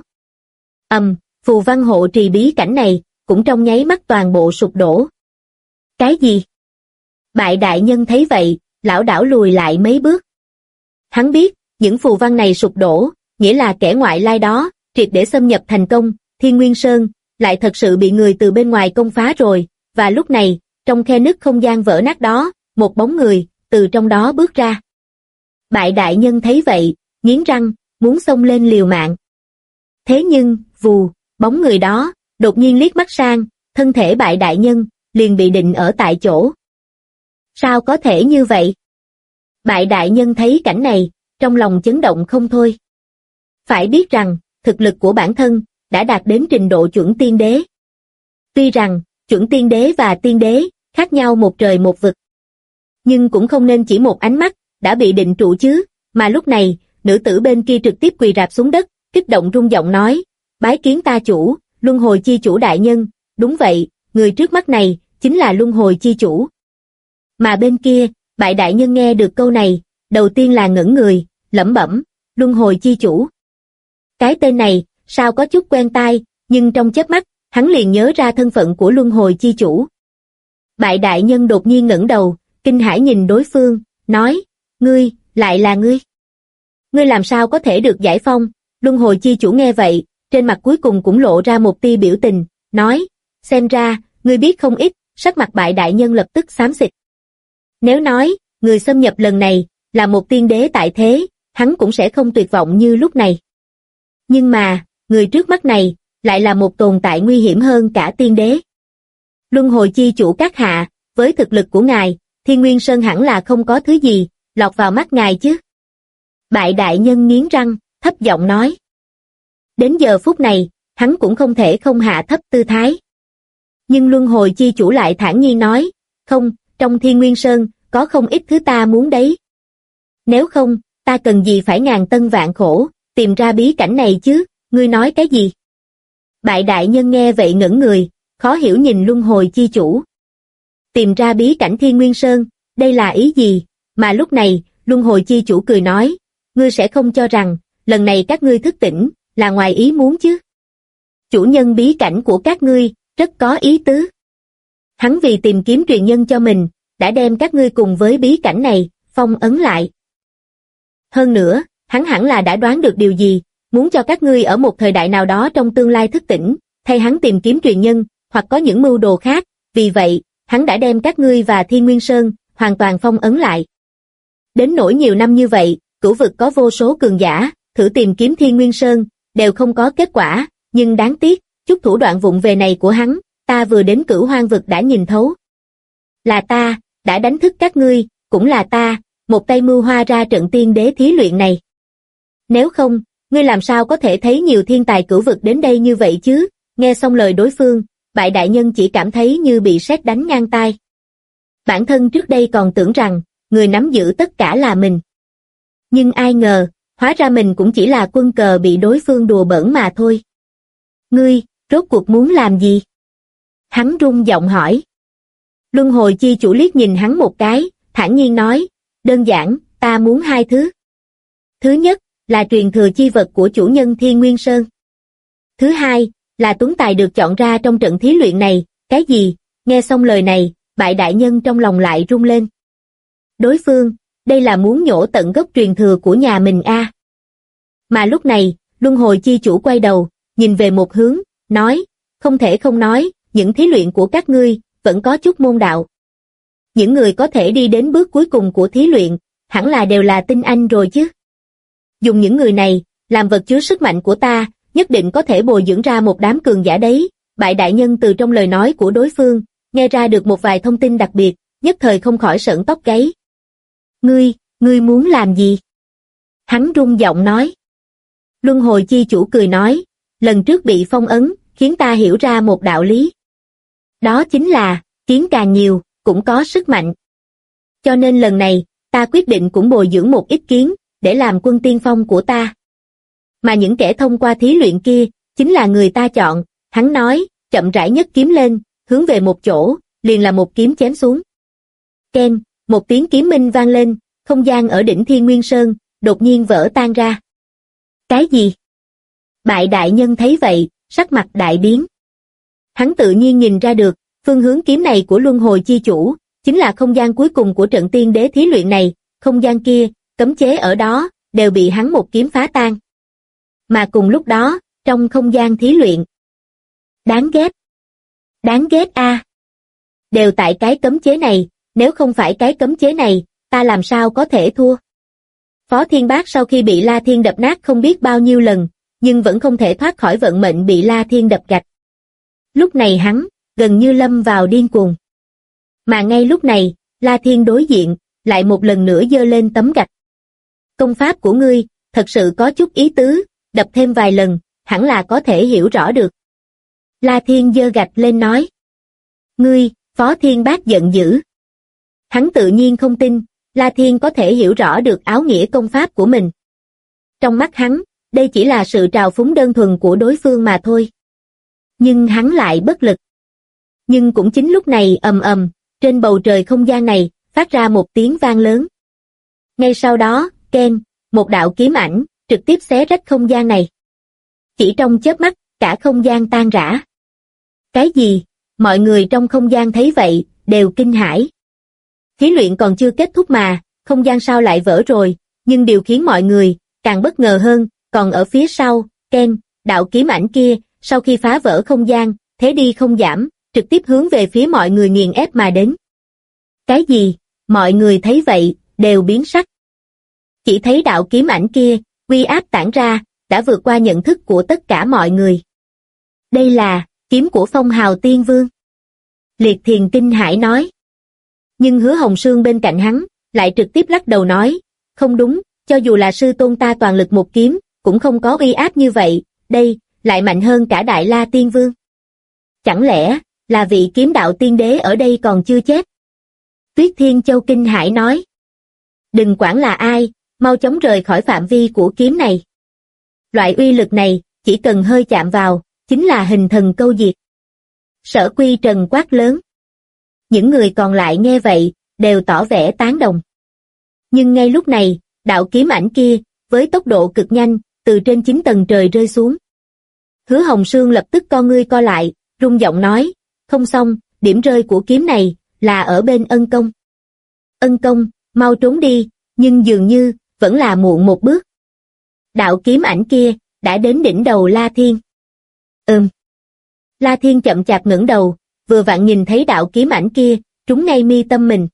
Speaker 2: Phù văn hộ trì bí cảnh này, cũng trong nháy mắt toàn bộ sụp đổ. Cái gì? Bại đại nhân thấy vậy, lảo đảo lùi lại mấy bước. Hắn biết, những phù văn này sụp đổ, nghĩa là kẻ ngoại lai đó, triệt để xâm nhập thành công, Thiên Nguyên Sơn, lại thật sự bị người từ bên ngoài công phá rồi, và lúc này, trong khe nứt không gian vỡ nát đó, một bóng người, từ trong đó bước ra. Bại đại nhân thấy vậy, nghiến răng, muốn xông lên liều mạng. Thế nhưng, vù, bóng người đó, đột nhiên liếc mắt sang, thân thể bại đại nhân, liền bị định ở tại chỗ. Sao có thể như vậy? Bại đại nhân thấy cảnh này, trong lòng chấn động không thôi. Phải biết rằng, thực lực của bản thân, đã đạt đến trình độ chuẩn tiên đế. Tuy rằng, chuẩn tiên đế và tiên đế, khác nhau một trời một vực. Nhưng cũng không nên chỉ một ánh mắt, đã bị định trụ chứ, mà lúc này, nữ tử bên kia trực tiếp quỳ rạp xuống đất, kích động rung giọng nói, bái kiến ta chủ, luân hồi chi chủ đại nhân, đúng vậy, người trước mắt này, chính là luân hồi chi chủ. Mà bên kia, bại đại nhân nghe được câu này, đầu tiên là ngẩn người, lẩm bẩm, luân hồi chi chủ. Cái tên này, sao có chút quen tai, nhưng trong chớp mắt, hắn liền nhớ ra thân phận của luân hồi chi chủ. Bại đại nhân đột nhiên ngẩng đầu, kinh hãi nhìn đối phương, nói, ngươi, lại là ngươi. Ngươi làm sao có thể được giải phong? Luân hồi chi chủ nghe vậy, trên mặt cuối cùng cũng lộ ra một tia biểu tình, nói, xem ra, ngươi biết không ít, sắc mặt bại đại nhân lập tức xám xịt. Nếu nói, người xâm nhập lần này, là một tiên đế tại thế, hắn cũng sẽ không tuyệt vọng như lúc này. Nhưng mà, người trước mắt này, lại là một tồn tại nguy hiểm hơn cả tiên đế. Luân hồi chi chủ các hạ, với thực lực của ngài, Thiên Nguyên Sơn hẳn là không có thứ gì, lọt vào mắt ngài chứ. Bại đại nhân nghiến răng, thấp giọng nói. Đến giờ phút này, hắn cũng không thể không hạ thấp tư thái. Nhưng luân hồi chi chủ lại thản nhiên nói, không, trong Thiên Nguyên Sơn, có không ít thứ ta muốn đấy. Nếu không, ta cần gì phải ngàn tân vạn khổ, tìm ra bí cảnh này chứ, ngươi nói cái gì? Bại đại nhân nghe vậy ngẩn người, khó hiểu nhìn luân hồi chi chủ. Tìm ra bí cảnh Thiên Nguyên Sơn, đây là ý gì? Mà lúc này, luân hồi chi chủ cười nói, ngươi sẽ không cho rằng, lần này các ngươi thức tỉnh, là ngoài ý muốn chứ. Chủ nhân bí cảnh của các ngươi, rất có ý tứ. Hắn vì tìm kiếm truyền nhân cho mình, đã đem các ngươi cùng với bí cảnh này, phong ấn lại. Hơn nữa, hắn hẳn là đã đoán được điều gì, muốn cho các ngươi ở một thời đại nào đó trong tương lai thức tỉnh, thay hắn tìm kiếm truyền nhân, hoặc có những mưu đồ khác, vì vậy, hắn đã đem các ngươi và Thiên Nguyên Sơn, hoàn toàn phong ấn lại. Đến nỗi nhiều năm như vậy, cửu vực có vô số cường giả, thử tìm kiếm Thiên Nguyên Sơn, đều không có kết quả, nhưng đáng tiếc, chút thủ đoạn vụng về này của hắn, ta vừa đến Cửu Hoang vực đã nhìn thấu. Là ta, đã đánh thức các ngươi, cũng là ta, một tay mưu hoa ra trận tiên đế thí luyện này. Nếu không, ngươi làm sao có thể thấy nhiều thiên tài cửu vực đến đây như vậy chứ? Nghe xong lời đối phương, bại đại nhân chỉ cảm thấy như bị sét đánh ngang tai. Bản thân trước đây còn tưởng rằng, người nắm giữ tất cả là mình. Nhưng ai ngờ, hóa ra mình cũng chỉ là quân cờ bị đối phương đùa bỡn mà thôi. Ngươi, rốt cuộc muốn làm gì? Hắn rung giọng hỏi. Luân hồi chi chủ liếc nhìn hắn một cái, thản nhiên nói, đơn giản, ta muốn hai thứ. Thứ nhất, là truyền thừa chi vật của chủ nhân Thiên Nguyên Sơn. Thứ hai, là tuấn tài được chọn ra trong trận thí luyện này, cái gì? Nghe xong lời này, bại đại nhân trong lòng lại rung lên. Đối phương, đây là muốn nhổ tận gốc truyền thừa của nhà mình a. Mà lúc này, luân hồi chi chủ quay đầu, nhìn về một hướng, nói, không thể không nói, những thí luyện của các ngươi, vẫn có chút môn đạo. Những người có thể đi đến bước cuối cùng của thí luyện, hẳn là đều là tinh anh rồi chứ. Dùng những người này, làm vật chứa sức mạnh của ta, nhất định có thể bồi dưỡng ra một đám cường giả đấy. Bại đại nhân từ trong lời nói của đối phương, nghe ra được một vài thông tin đặc biệt, nhất thời không khỏi sởn tóc gáy. Ngươi muốn làm gì? Hắn rung giọng nói. Luân hồi chi chủ cười nói, lần trước bị phong ấn, khiến ta hiểu ra một đạo lý. Đó chính là, kiến càng nhiều, cũng có sức mạnh. Cho nên lần này, ta quyết định cũng bồi dưỡng một ít kiến, để làm quân tiên phong của ta. Mà những kẻ thông qua thí luyện kia, chính là người ta chọn, hắn nói, chậm rãi nhấc kiếm lên, hướng về một chỗ, liền là một kiếm chém xuống. Keng, một tiếng kiếm minh vang lên, không gian ở đỉnh Thiên Nguyên Sơn đột nhiên vỡ tan ra. Cái gì? Bại đại nhân thấy vậy, sắc mặt đại biến. Hắn tự nhiên nhìn ra được, phương hướng kiếm này của Luân Hồi Chi Chủ, chính là không gian cuối cùng của trận tiên đế thí luyện này, không gian kia, cấm chế ở đó, đều bị hắn một kiếm phá tan. Mà cùng lúc đó, trong không gian thí luyện. Đáng ghét. Đáng ghét a. Đều tại cái cấm chế này, nếu không phải cái cấm chế này, ta làm sao có thể thua. Phó Thiên Bác sau khi bị La Thiên đập nát không biết bao nhiêu lần, nhưng vẫn không thể thoát khỏi vận mệnh bị La Thiên đập gạch. Lúc này hắn, gần như lâm vào điên cuồng. Mà ngay lúc này, La Thiên đối diện, lại một lần nữa giơ lên tấm gạch. Công pháp của ngươi, thật sự có chút ý tứ, đập thêm vài lần, hẳn là có thể hiểu rõ được. La Thiên giơ gạch lên nói. Ngươi, Phó Thiên Bác giận dữ. Hắn tự nhiên không tin, La Thiên có thể hiểu rõ được áo nghĩa công pháp của mình. Trong mắt hắn, đây chỉ là sự trào phúng đơn thuần của đối phương mà thôi. Nhưng hắn lại bất lực. Nhưng cũng chính lúc này ầm ầm, trên bầu trời không gian này, phát ra một tiếng vang lớn. Ngay sau đó, keng, một đạo kiếm ảnh, trực tiếp xé rách không gian này. Chỉ trong chớp mắt, cả không gian tan rã. Cái gì? Mọi người trong không gian thấy vậy, đều kinh hãi. Thí luyện còn chưa kết thúc mà, không gian sao lại vỡ rồi, nhưng điều khiến mọi người càng bất ngờ hơn, còn ở phía sau, keng, đạo kiếm ảnh kia, sau khi phá vỡ không gian, thế đi không giảm, trực tiếp hướng về phía mọi người nghiền ép mà đến. Cái gì? Mọi người thấy vậy, đều biến sắc. Chỉ thấy đạo kiếm ảnh kia, uy áp tản ra, đã vượt qua nhận thức của tất cả mọi người. Đây là kiếm của Phong Hào Tiên Vương. Liệt Thiền kinh hãi nói. Nhưng Hứa Hồng Sương bên cạnh hắn, lại trực tiếp lắc đầu nói, không đúng, cho dù là sư tôn ta toàn lực một kiếm, cũng không có uy áp như vậy, đây, lại mạnh hơn cả Đại La Tiên Vương. Chẳng lẽ, là vị kiếm đạo tiên đế ở đây còn chưa chết? Tuyết Thiên Châu kinh hãi nói. Đừng quản là ai, mau chóng rời khỏi phạm vi của kiếm này. Loại uy lực này, chỉ cần hơi chạm vào, chính là hình thần câu diệt. Sở Quy Trần quát lớn. Những người còn lại nghe vậy, đều tỏ vẻ tán đồng. Nhưng ngay lúc này, đạo kiếm ảnh kia, với tốc độ cực nhanh, từ trên 9 tầng trời rơi xuống. Hứa Hồng Sương lập tức con ngươi co lại, rung giọng nói, không xong, điểm rơi của kiếm này, là ở bên Ân Công. Ân Công, mau trốn đi, nhưng dường như, vẫn là muộn một bước. Đạo kiếm ảnh kia, đã đến đỉnh đầu La Thiên. La Thiên chậm chạp ngẩng đầu, vừa vặn nhìn thấy đạo kiếm ảnh kia, trúng ngay mi tâm mình.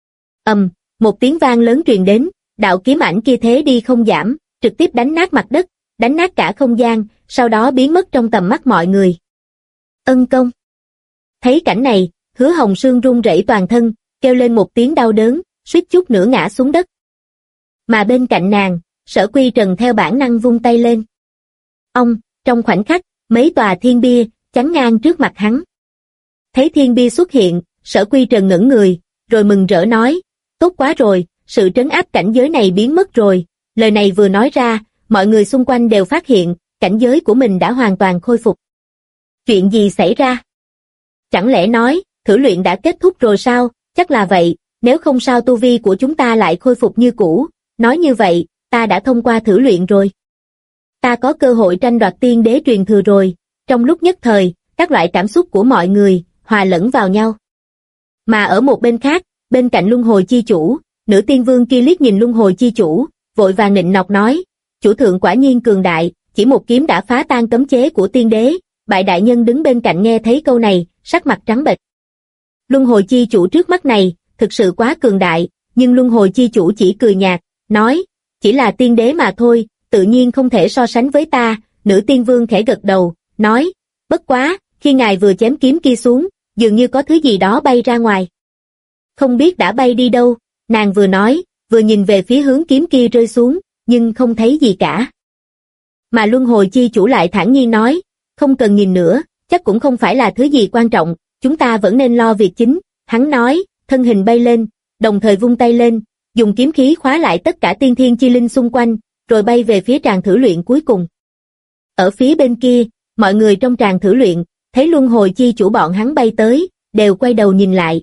Speaker 2: Một tiếng vang lớn truyền đến, đạo kiếm ảnh kia thế đi không giảm, trực tiếp đánh nát mặt đất, đánh nát cả không gian, sau đó biến mất trong tầm mắt mọi người. Ân Công. Thấy cảnh này, Hứa Hồng Sương run rẩy toàn thân, kêu lên một tiếng đau đớn, suýt chút nữa ngã xuống đất. Mà bên cạnh nàng, Sở Quy Trần theo bản năng vung tay lên. Trong khoảnh khắc, mấy tòa thiên bia, chắn ngang trước mặt hắn. Thấy thiên bia xuất hiện, Sở Quy Trần ngẩng người, rồi mừng rỡ nói, tốt quá rồi, sự trấn áp cảnh giới này biến mất rồi. Lời này vừa nói ra, mọi người xung quanh đều phát hiện, cảnh giới của mình đã hoàn toàn khôi phục. Chuyện gì xảy ra? Chẳng lẽ nói, thử luyện đã kết thúc rồi sao? Chắc là vậy, nếu không sao tu vi của chúng ta lại khôi phục như cũ. Nói như vậy, ta đã thông qua thử luyện rồi. Ta có cơ hội tranh đoạt tiên đế truyền thừa rồi. Trong lúc nhất thời, các loại cảm xúc của mọi người, hòa lẫn vào nhau. Mà ở một bên khác, bên cạnh Luân Hồi Chi Chủ, nữ tiên vương kia liếc nhìn Luân Hồi Chi Chủ, vội vàng nịnh nọt nói, chủ thượng quả nhiên cường đại, chỉ một kiếm đã phá tan cấm chế của tiên đế. Bại đại nhân đứng bên cạnh nghe thấy câu này, sắc mặt trắng bệch. Luân Hồi Chi Chủ trước mắt này, thực sự quá cường đại, nhưng Luân Hồi Chi Chủ chỉ cười nhạt, nói, chỉ là tiên đế mà thôi, tự nhiên không thể so sánh với ta. Nữ tiên vương khẽ gật đầu, nói, bất quá, khi ngài vừa chém kiếm kia xuống, dường như có thứ gì đó bay ra ngoài. Không biết đã bay đi đâu, nàng vừa nói, vừa nhìn về phía hướng kiếm kia rơi xuống, nhưng không thấy gì cả. Mà Luân Hồi Chi Chủ lại thản nhiên nói, không cần nhìn nữa, chắc cũng không phải là thứ gì quan trọng, chúng ta vẫn nên lo việc chính. Hắn nói, thân hình bay lên, đồng thời vung tay lên, dùng kiếm khí khóa lại tất cả tiên thiên chi linh xung quanh, rồi bay về phía tràng thử luyện cuối cùng. Ở phía bên kia, mọi người trong tràng thử luyện, thấy luân hồi chi chủ bọn hắn bay tới, đều quay đầu nhìn lại.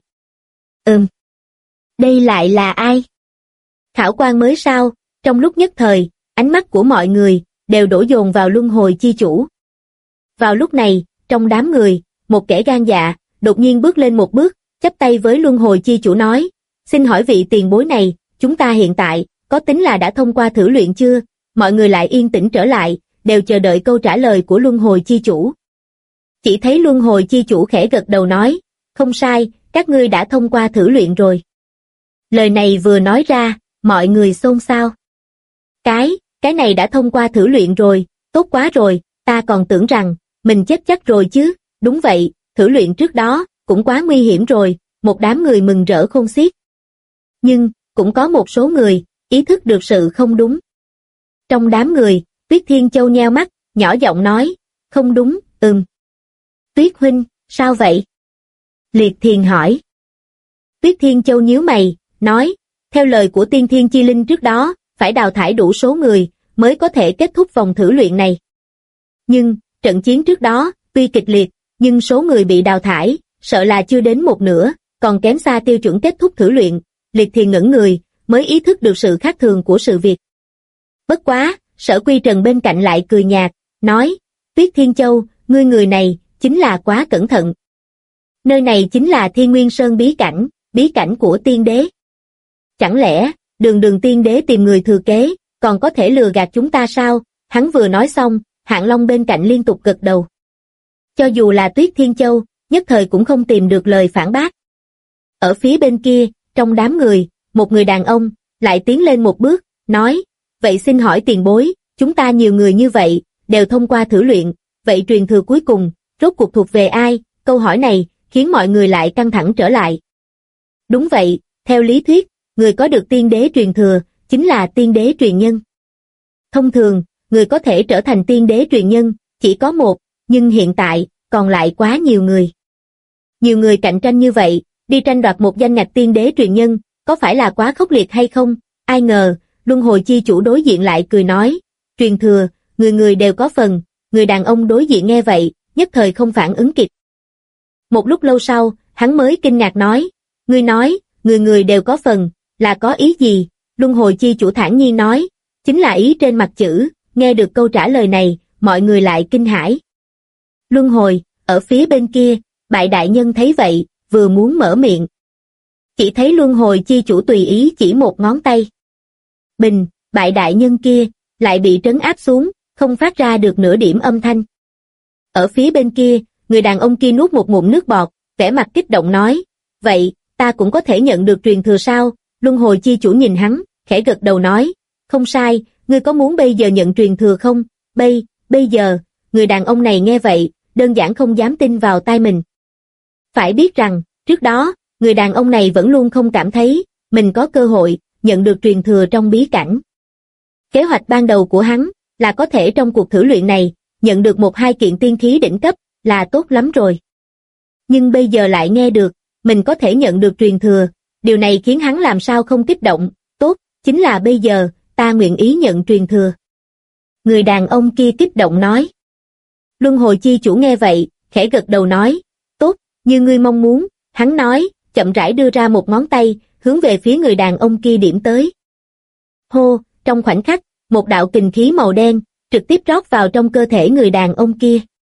Speaker 2: Đây lại là ai? Khảo quan mới sao? Trong lúc nhất thời, ánh mắt của mọi người đều đổ dồn vào luân hồi chi chủ. Vào lúc này, trong đám người, một kẻ gan dạ, đột nhiên bước lên một bước, chắp tay với luân hồi chi chủ nói, xin hỏi vị tiền bối này, chúng ta hiện tại, có tính là đã thông qua thử luyện chưa? Mọi người lại yên tĩnh trở lại, đều chờ đợi câu trả lời của luân hồi chi chủ. Chỉ thấy luân hồi chi chủ khẽ gật đầu nói, không sai, các ngươi đã thông qua thử luyện rồi. Lời này vừa nói ra, mọi người xôn xao. Cái này đã thông qua thử luyện rồi, tốt quá rồi, ta còn tưởng rằng, mình chết chắc rồi chứ, đúng vậy, thử luyện trước đó, cũng quá nguy hiểm rồi, một đám người mừng rỡ khôn xiết. Nhưng, cũng có một số người, ý thức được sự không đúng. Trong đám người, Tuyết Thiên Châu nheo mắt, nhỏ giọng nói, không đúng, Tuyết huynh, sao vậy? Liệt Thiền hỏi. Tuyết Thiên Châu nhíu mày, nói, theo lời của Tiên Thiên Chi Linh trước đó, phải đào thải đủ số người, mới có thể kết thúc vòng thử luyện này. Nhưng, trận chiến trước đó, tuy kịch liệt, nhưng số người bị đào thải, sợ là chưa đến một nửa, còn kém xa tiêu chuẩn kết thúc thử luyện. Liệt Thiền ngẩn người, mới ý thức được sự khác thường của sự việc. Bất quá, Sở Quy Trần bên cạnh lại cười nhạt, nói, Tuyết Thiên Châu, ngươi người này, chính là quá cẩn thận. Nơi này chính là Thiên Nguyên Sơn bí cảnh của tiên đế. Chẳng lẽ, đường tiên đế tìm người thừa kế, còn có thể lừa gạt chúng ta sao? Hắn vừa nói xong, Hạng Long bên cạnh liên tục gật đầu. Cho dù là Tuyết Thiên Châu, nhất thời cũng không tìm được lời phản bác. Ở phía bên kia, trong đám người, một người đàn ông, lại tiến lên một bước, nói, vậy xin hỏi tiền bối, chúng ta nhiều người như vậy, đều thông qua thử luyện, vậy truyền thừa cuối cùng, rốt cuộc thuộc về ai? Câu hỏi này, khiến mọi người lại căng thẳng trở lại. Đúng vậy, theo lý thuyết, người có được tiên đế truyền thừa, chính là tiên đế truyền nhân. Thông thường, người có thể trở thành tiên đế truyền nhân, chỉ có một, nhưng hiện tại, còn lại quá nhiều người. Nhiều người cạnh tranh như vậy, đi tranh đoạt một danh ngạch tiên đế truyền nhân, có phải là quá khốc liệt hay không? Ai ngờ, luân hồi chi chủ đối diện lại cười nói, truyền thừa, người người đều có phần. Người đàn ông đối diện nghe vậy, nhất thời không phản ứng kịp. Một lúc lâu sau, hắn mới kinh ngạc nói, ngươi nói, người người đều có phần, là có ý gì? Luân hồi chi chủ thản nhiên nói, chính là ý trên mặt chữ. Nghe được câu trả lời này, mọi người lại kinh hãi. Luân hồi, ở phía bên kia, bại đại nhân thấy vậy, vừa muốn mở miệng. Chỉ thấy luân hồi chi chủ tùy ý chỉ một ngón tay. Bình, bại đại nhân kia, lại bị trấn áp xuống, không phát ra được nửa điểm âm thanh. Ở phía bên kia, người đàn ông kia nuốt một ngụm nước bọt, vẻ mặt kích động nói, vậy, ta cũng có thể nhận được truyền thừa sao? Luân hồi chi chủ nhìn hắn, khẽ gật đầu nói, không sai, ngươi có muốn bây giờ nhận truyền thừa không? Bây giờ, người đàn ông này nghe vậy, đơn giản không dám tin vào tai mình. Phải biết rằng, trước đó, người đàn ông này vẫn luôn không cảm thấy, mình có cơ hội, nhận được truyền thừa trong bí cảnh. Kế hoạch ban đầu của hắn, là có thể trong cuộc thử luyện này, nhận được 1-2 kiện tiên khí đỉnh cấp, là tốt lắm rồi. Nhưng bây giờ lại nghe được, mình có thể nhận được truyền thừa, điều này khiến hắn làm sao không kích động, tốt, chính là bây giờ, ta nguyện ý nhận truyền thừa. Người đàn ông kia kích động nói. Luân hồi chi chủ nghe vậy, khẽ gật đầu nói, tốt, như ngươi mong muốn, hắn nói, chậm rãi đưa ra một ngón tay, hướng về phía người đàn ông kia điểm tới. Hô, trong khoảnh khắc, một đạo kình khí màu đen, trực tiếp rót vào trong cơ thể người đàn ông kia.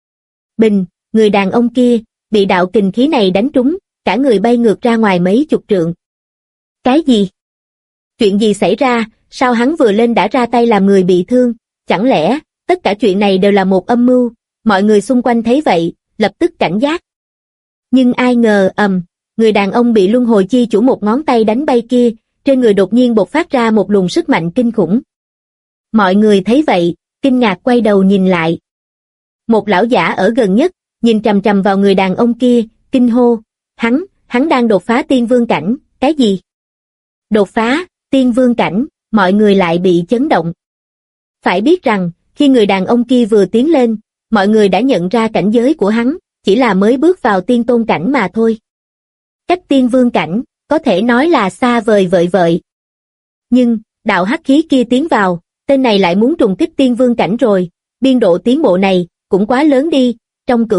Speaker 2: Bình, người đàn ông kia, bị đạo kình khí này đánh trúng, cả người bay ngược ra ngoài mấy chục trượng. Cái gì? Chuyện gì xảy ra, sao hắn vừa lên đã ra tay làm người bị thương? Chẳng lẽ, tất cả chuyện này đều là một âm mưu? Mọi người xung quanh thấy vậy, lập tức cảnh giác. Nhưng ai ngờ, người đàn ông bị luân hồi chi chủ một ngón tay đánh bay kia, trên người đột nhiên bộc phát ra một luồng sức mạnh kinh khủng. Mọi người thấy vậy, kinh ngạc quay đầu nhìn lại. Một lão giả ở gần nhất, nhìn chằm chằm vào người đàn ông kia, kinh hô, hắn đang đột phá tiên vương cảnh, cái gì? Đột phá, tiên vương cảnh, mọi người lại bị chấn động. Phải biết rằng, khi người đàn ông kia vừa tiến lên, mọi người đã nhận ra cảnh giới của hắn, chỉ là mới bước vào tiên tôn cảnh mà thôi. Cách tiên vương cảnh, có thể nói là xa vời vợi vợi. Nhưng, đạo hắc khí kia tiến vào, tên này lại muốn trùng kích tiên vương cảnh rồi, biên độ tiến bộ này, cũng quá lớn đi, trong cửu vực,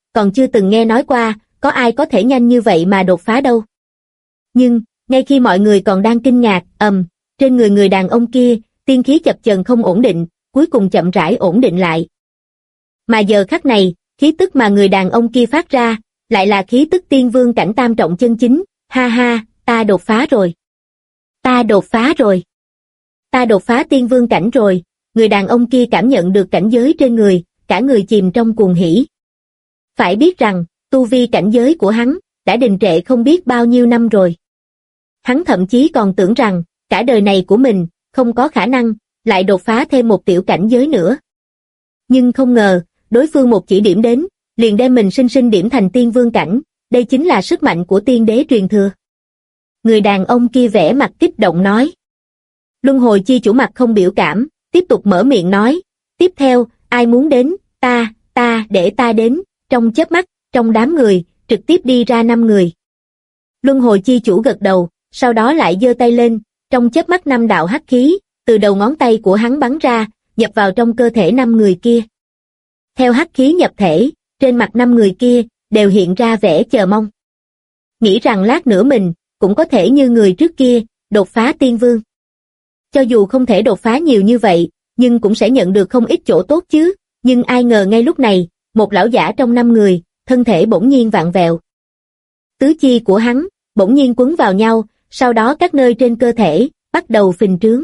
Speaker 2: còn chưa từng nghe nói qua, có ai có thể nhanh như vậy mà đột phá đâu. Nhưng, ngay khi mọi người còn đang kinh ngạc, trên người người đàn ông kia, tiên khí chập chờn không ổn định, cuối cùng chậm rãi ổn định lại. Mà giờ khắc này, khí tức mà người đàn ông kia phát ra, lại là khí tức tiên vương cảnh tam trọng chân chính, ha ha, ta đột phá rồi. Ta đột phá rồi. Ta đột phá tiên vương cảnh rồi, người đàn ông kia cảm nhận được cảnh giới trên người, cả người chìm trong cuồng hỉ. Phải biết rằng, tu vi cảnh giới của hắn, đã đình trệ không biết bao nhiêu năm rồi. Hắn thậm chí còn tưởng rằng, cả đời này của mình, không có khả năng, lại đột phá thêm một tiểu cảnh giới nữa. Nhưng không ngờ, đối phương một chỉ điểm đến, liền đem mình sinh sinh điểm thành tiên vương cảnh, đây chính là sức mạnh của tiên đế truyền thừa. Người đàn ông kia vẻ mặt kích động nói. Luân hồi chi chủ mặt không biểu cảm, tiếp tục mở miệng nói, tiếp theo, ai muốn đến, để ta đến, trong chớp mắt, trong đám người, trực tiếp đi ra 5 người. Luân hồi chi chủ gật đầu, sau đó lại giơ tay lên, trong chớp mắt 5 đạo hắc khí, từ đầu ngón tay của hắn bắn ra, nhập vào trong cơ thể 5 người kia. Theo hắc khí nhập thể, trên mặt 5 người kia, đều hiện ra vẻ chờ mong. Nghĩ rằng lát nữa mình, cũng có thể như người trước kia, đột phá tiên vương. Cho dù không thể đột phá nhiều như vậy, nhưng cũng sẽ nhận được không ít chỗ tốt chứ, nhưng ai ngờ ngay lúc này, một lão giả trong 5 người, thân thể bỗng nhiên vặn vẹo. Tứ chi của hắn, bỗng nhiên quấn vào nhau, sau đó các nơi trên cơ thể, bắt đầu phình trướng.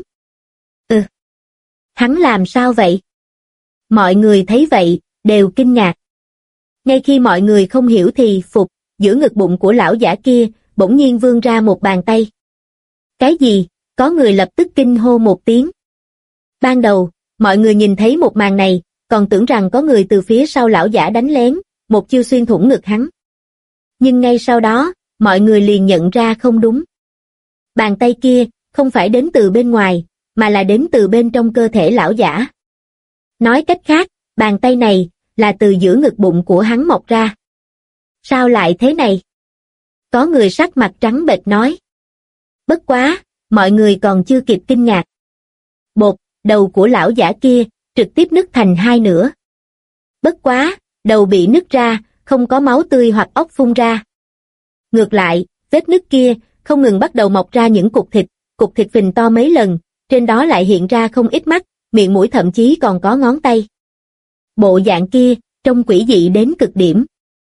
Speaker 2: Hắn làm sao vậy? Mọi người thấy vậy, đều kinh ngạc. Ngay khi mọi người không hiểu thì phục, giữa ngực bụng của lão giả kia, bỗng nhiên vươn ra một bàn tay. Cái gì? Có người lập tức kinh hô một tiếng. Ban đầu, mọi người nhìn thấy một màn này, còn tưởng rằng có người từ phía sau lão giả đánh lén, một chiêu xuyên thủng ngực hắn. Nhưng ngay sau đó, mọi người liền nhận ra không đúng. Bàn tay kia, không phải đến từ bên ngoài, mà là đến từ bên trong cơ thể lão giả. Nói cách khác, bàn tay này, là từ giữa ngực bụng của hắn mọc ra. Sao lại thế này? Có người sắc mặt trắng bệch nói. Bất quá, mọi người còn chưa kịp kinh ngạc. Bột, đầu của lão giả kia, trực tiếp nứt thành 2 nửa. Bất quá, đầu bị nứt ra, không có máu tươi hoặc óc phun ra. Ngược lại, vết nứt kia, không ngừng bắt đầu mọc ra những cục thịt phình to mấy lần, trên đó lại hiện ra không ít mắt, miệng mũi thậm chí còn có ngón tay. Bộ dạng kia, trông quỷ dị đến cực điểm.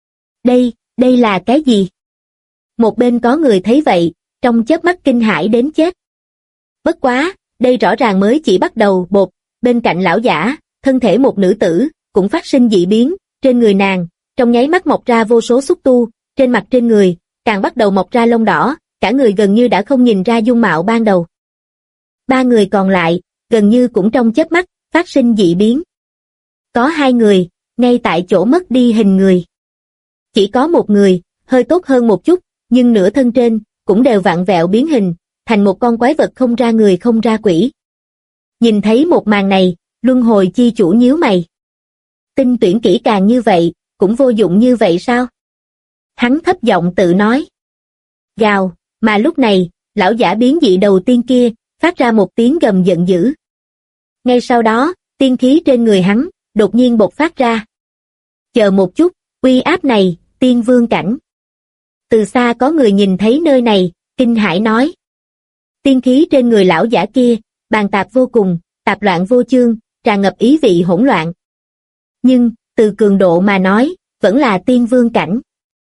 Speaker 2: Đây là cái gì? Một bên có người thấy vậy, trong chớp mắt kinh hãi đến chết. Bất quá, đây rõ ràng mới chỉ bắt đầu. Bột, bên cạnh lão giả, thân thể một nữ tử, cũng phát sinh dị biến, trên người nàng, trong nháy mắt mọc ra vô số xúc tu, trên mặt trên người, càng bắt đầu mọc ra lông đỏ, cả người gần như đã không nhìn ra dung mạo ban đầu. 3 người còn lại, gần như cũng trong chớp mắt, phát sinh dị biến. Có 2 người, ngay tại chỗ mất đi hình người. Chỉ có một người, hơi tốt hơn một chút, nhưng nửa thân trên, cũng đều vặn vẹo biến hình, thành một con quái vật không ra người không ra quỷ. Nhìn thấy một màn này, luân hồi chi chủ nhíu mày. Tinh tuyển kỹ càng như vậy, cũng vô dụng như vậy sao? Hắn thấp giọng tự nói. Gào, mà lúc này, lão giả biến dị đầu tiên kia, phát ra một tiếng gầm giận dữ. Ngay sau đó, tiên khí trên người hắn, đột nhiên bộc phát ra. Chờ một chút, uy áp này, tiên vương cảnh. Từ xa có người nhìn thấy nơi này, kinh hãi nói. Tiên khí trên người lão giả kia, bàn tạp vô cùng, tạp loạn vô chương, tràn ngập ý vị hỗn loạn. Nhưng, từ cường độ mà nói, vẫn là tiên vương cảnh.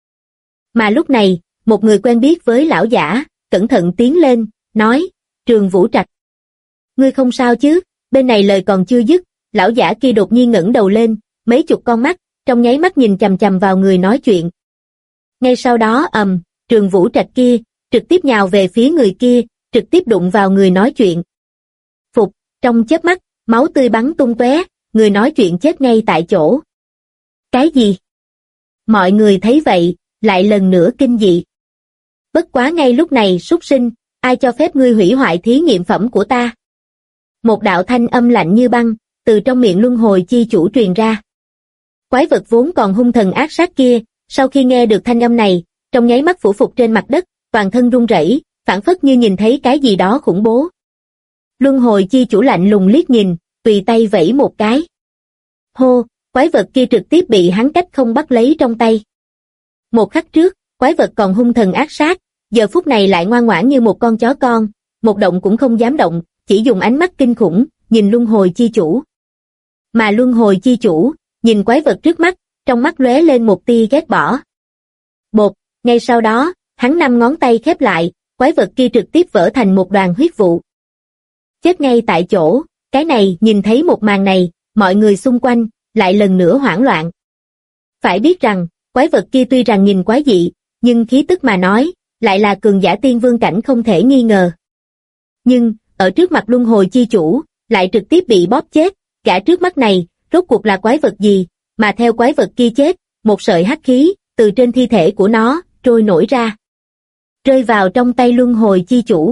Speaker 2: Mà lúc này, một người quen biết với lão giả, cẩn thận tiến lên, nói, Trường Vũ Trạch. Ngươi không sao chứ? Bên này lời còn chưa dứt, lão giả kia đột nhiên ngẩng đầu lên, mấy chục con mắt, trong nháy mắt nhìn chằm chằm vào người nói chuyện. Ngay sau đó Trường Vũ Trạch kia, trực tiếp nhào về phía người kia, trực tiếp đụng vào người nói chuyện. Phục, trong chớp mắt, máu tươi bắn tung tóe, người nói chuyện chết ngay tại chỗ. Cái gì? Mọi người thấy vậy, lại lần nữa kinh dị. Bất quá ngay lúc này súc sinh, ai cho phép ngươi hủy hoại thí nghiệm phẩm của ta? Một đạo thanh âm lạnh như băng, từ trong miệng luân hồi chi chủ truyền ra. Quái vật vốn còn hung thần ác sát kia, sau khi nghe được thanh âm này, trong nháy mắt phủ phục trên mặt đất, toàn thân run rẩy, phảng phất như nhìn thấy cái gì đó khủng bố. Luân hồi chi chủ lạnh lùng liếc nhìn, tùy tay vẫy một cái. Hô, quái vật kia trực tiếp bị hắn cách không bắt lấy trong tay. Một khắc trước, quái vật còn hung thần ác sát, giờ phút này lại ngoan ngoãn như một con chó con, một động cũng không dám động, chỉ dùng ánh mắt kinh khủng, nhìn luân hồi chi chủ. Mà luân hồi chi chủ, nhìn quái vật trước mắt, trong mắt lóe lên một tia ghét bỏ. Bột, ngay sau đó, hắn 5 ngón tay khép lại, quái vật kia trực tiếp vỡ thành một đoàn huyết vụ. Chết ngay tại chỗ, cái này, nhìn thấy một màn này, mọi người xung quanh, lại lần nữa hoảng loạn. Phải biết rằng, quái vật kia tuy rằng nhìn quái dị, nhưng khí tức mà nói, lại là cường giả tiên vương cảnh không thể nghi ngờ. Nhưng, ở trước mặt luân hồi chi chủ, lại trực tiếp bị bóp chết, gã trước mắt này, rốt cuộc là quái vật gì, mà theo quái vật kia chết, một sợi hắc khí, từ trên thi thể của nó, trôi nổi ra. Rơi vào trong tay luân hồi chi chủ.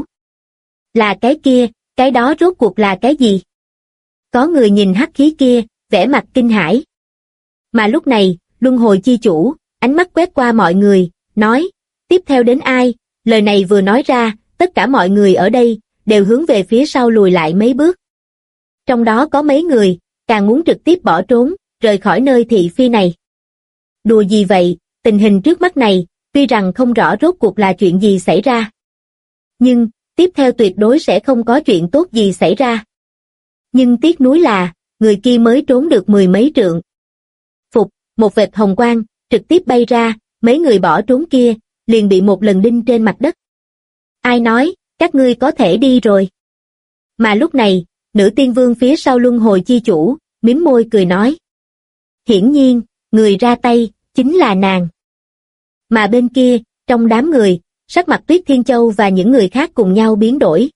Speaker 2: Là cái kia, cái đó rốt cuộc là cái gì? Có người nhìn hắc khí kia, vẻ mặt kinh hãi. Mà lúc này, luân hồi chi chủ, ánh mắt quét qua mọi người, nói, tiếp theo đến ai? Lời này vừa nói ra, tất cả mọi người ở đây, đều hướng về phía sau lùi lại mấy bước. Trong đó có mấy người, càng muốn trực tiếp bỏ trốn, rời khỏi nơi thị phi này. Đùa gì vậy, tình hình trước mắt này, tuy rằng không rõ rốt cuộc là chuyện gì xảy ra. Nhưng, tiếp theo tuyệt đối sẽ không có chuyện tốt gì xảy ra. Nhưng tiếc nuối là, người kia mới trốn được 10 mấy trượng. Phục, một vệt hồng quang, trực tiếp bay ra, mấy người bỏ trốn kia, liền bị một lần đinh trên mặt đất. Ai nói, các ngươi có thể đi rồi. Mà lúc này, nữ tiên vương phía sau luân hồi chi chủ, mím môi cười nói. Hiển nhiên, người ra tay, chính là nàng. Mà bên kia, trong đám người, sắc mặt Tuyết Thiên Châu và những người khác cùng nhau biến đổi.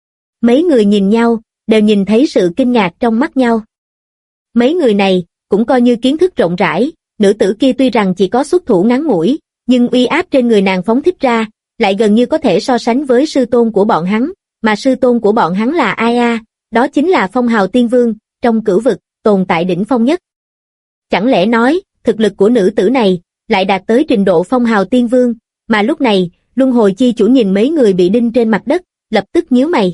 Speaker 2: Mấy người nhìn nhau, đều nhìn thấy sự kinh ngạc trong mắt nhau. Mấy người này, cũng coi như kiến thức rộng rãi, nữ tử kia tuy rằng chỉ có xuất thủ ngắn ngủi, nhưng uy áp trên người nàng phóng thích ra, lại gần như có thể so sánh với sư tôn của bọn hắn, mà sư tôn của bọn hắn là ai a? Đó chính là Phong Hào Tiên Vương, trong cửu vực, tồn tại đỉnh phong nhất. Chẳng lẽ nói, thực lực của nữ tử này, lại đạt tới trình độ Phong Hào Tiên Vương, mà lúc này, luân hồi chi chủ nhìn mấy người bị đinh trên mặt đất, lập tức nhíu mày.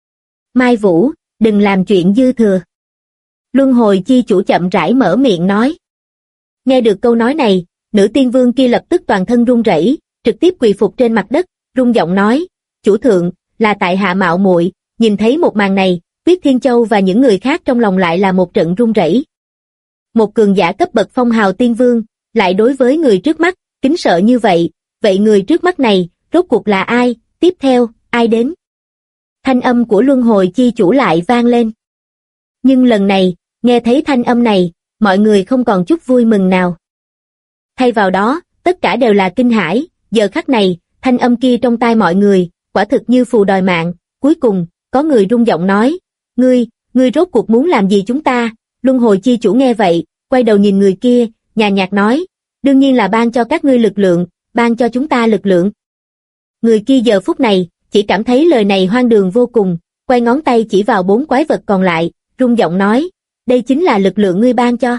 Speaker 2: Mai Vũ, đừng làm chuyện dư thừa. Luân hồi chi chủ chậm rãi mở miệng nói. Nghe được câu nói này, nữ tiên vương kia lập tức toàn thân run rẩy, trực tiếp quỳ phục trên mặt đất, run giọng nói, chủ thượng, là tại hạ mạo muội. Nhìn thấy một màn này, Tuyết Thiên Châu và những người khác trong lòng lại là một trận run rẩy. Một cường giả cấp bậc Phong Hào Tiên Vương, lại đối với người trước mắt, kính sợ như vậy, vậy người trước mắt này, rốt cuộc là ai, tiếp theo, ai đến? Thanh âm của luân hồi chi chủ lại vang lên. Nhưng lần này, nghe thấy thanh âm này, mọi người không còn chút vui mừng nào. Thay vào đó, tất cả đều là kinh hãi, giờ khắc này, thanh âm kia trong tai mọi người, quả thực như phù đòi mạng, cuối cùng, có người rung giọng nói, ngươi rốt cuộc muốn làm gì chúng ta? Luân hồi chi chủ nghe vậy, quay đầu nhìn người kia, nhàn nhạt nói, đương nhiên là ban cho các ngươi lực lượng, ban cho chúng ta lực lượng. Người kia giờ phút này, chỉ cảm thấy lời này hoang đường vô cùng, quay ngón tay chỉ vào 4 quái vật còn lại, rung giọng nói, đây chính là lực lượng ngươi ban cho.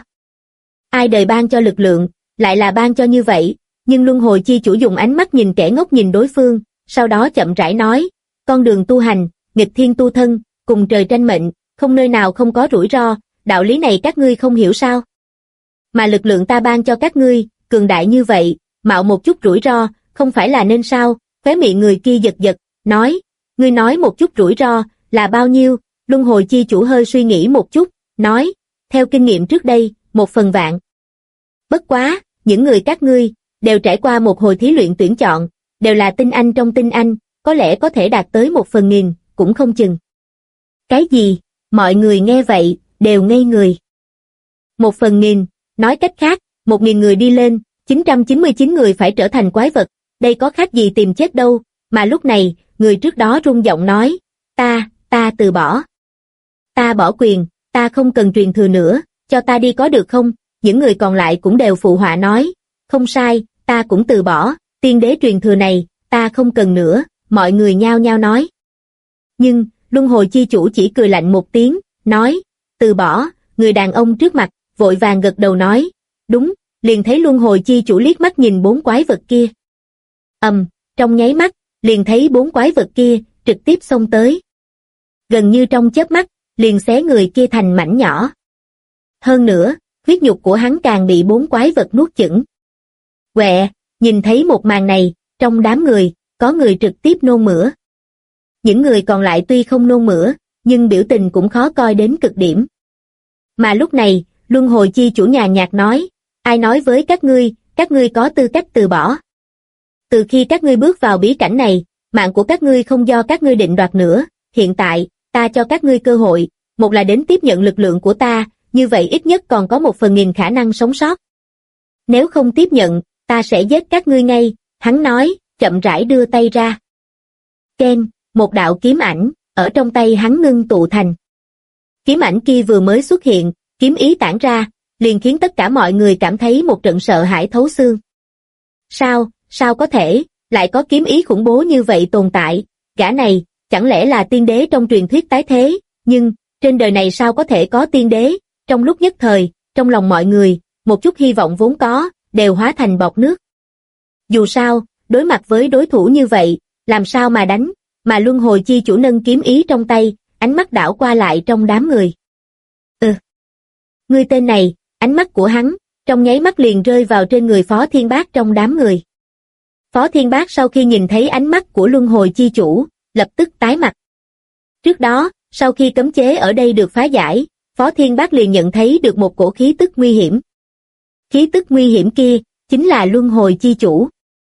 Speaker 2: Ai đời ban cho lực lượng, lại là ban cho như vậy, nhưng luân hồi chi chủ dùng ánh mắt nhìn kẻ ngốc nhìn đối phương, sau đó chậm rãi nói, con đường tu hành, nghịch thiên tu thân, cùng trời tranh mệnh, không nơi nào không có rủi ro, đạo lý này các ngươi không hiểu sao? Mà lực lượng ta ban cho các ngươi, cường đại như vậy, mạo một chút rủi ro, không phải là nên sao? Khóe miệng người kia giật giật, nói, ngươi nói một chút rủi ro, là bao nhiêu? Luân hồi chi chủ hơi suy nghĩ một chút, nói, theo kinh nghiệm trước đây, 1/100000. Bất quá, những người các ngươi, đều trải qua một hồi thí luyện tuyển chọn, đều là tinh anh trong tinh anh, có lẽ có thể đạt tới 1/1000, cũng không chừng. Cái gì? Mọi người nghe vậy, đều ngây người. 1/1000, nói cách khác, 1000 người đi lên, 999 người phải trở thành quái vật, đây có khác gì tìm chết đâu, mà lúc này, người trước đó rung giọng nói, ta từ bỏ. Ta bỏ quyền, ta không cần truyền thừa nữa, cho ta đi có được không? Những người còn lại cũng đều phụ họa nói, không sai, ta cũng từ bỏ, tiên đế truyền thừa này, ta không cần nữa, mọi người nhao nhao nói. Nhưng, luân hồi chi chủ chỉ cười lạnh một tiếng, nói, từ bỏ, người đàn ông trước mặt, vội vàng gật đầu nói, đúng, liền thấy luân hồi chi chủ liếc mắt nhìn 4 quái vật kia. Trong nháy mắt, liền thấy 4 quái vật kia, trực tiếp xông tới. Gần như trong chớp mắt, liền xé người kia thành mảnh nhỏ. Hơn nữa, huyết nhục của hắn càng bị 4 quái vật nuốt chửng. Quẹ, nhìn thấy một màn này, trong đám người, có người trực tiếp nôn mửa. Những người còn lại tuy không nôn mửa, nhưng biểu tình cũng khó coi đến cực điểm. Mà lúc này, Luân Hồi Chi Chủ nhàn nhạt nói, ai nói với các ngươi có tư cách từ bỏ. Từ khi các ngươi bước vào bí cảnh này, mạng của các ngươi không do các ngươi định đoạt nữa, hiện tại, ta cho các ngươi cơ hội, một là đến tiếp nhận lực lượng của ta, như vậy ít nhất còn có 1/1000 khả năng sống sót. Nếu không tiếp nhận, ta sẽ giết các ngươi ngay, hắn nói, chậm rãi đưa tay ra. Ken, một đạo kiếm ảnh, ở trong tay hắn ngưng tụ thành. Kiếm ảnh kia vừa mới xuất hiện, kiếm ý tản ra, liền khiến tất cả mọi người cảm thấy một trận sợ hãi thấu xương. Sao có thể, lại có kiếm ý khủng bố như vậy tồn tại, gã này, chẳng lẽ là tiên đế trong truyền thuyết tái thế, nhưng, trên đời này sao có thể có tiên đế, trong lúc nhất thời, trong lòng mọi người, một chút hy vọng vốn có, đều hóa thành bọt nước. Dù sao, đối mặt với đối thủ như vậy, làm sao mà đánh, mà Luân Hồi Chi Chủ nâng kiếm ý trong tay, ánh mắt đảo qua lại trong đám người. Ngươi tên này, ánh mắt của hắn, trong nháy mắt liền rơi vào trên người Phó Thiên Bác trong đám người. Phó Thiên Bác sau khi nhìn thấy ánh mắt của Luân Hồi Chi Chủ, lập tức tái mặt. Trước đó, sau khi cấm chế ở đây được phá giải, Phó Thiên Bác liền nhận thấy được một cổ khí tức nguy hiểm. Khí tức nguy hiểm kia, chính là Luân Hồi Chi Chủ.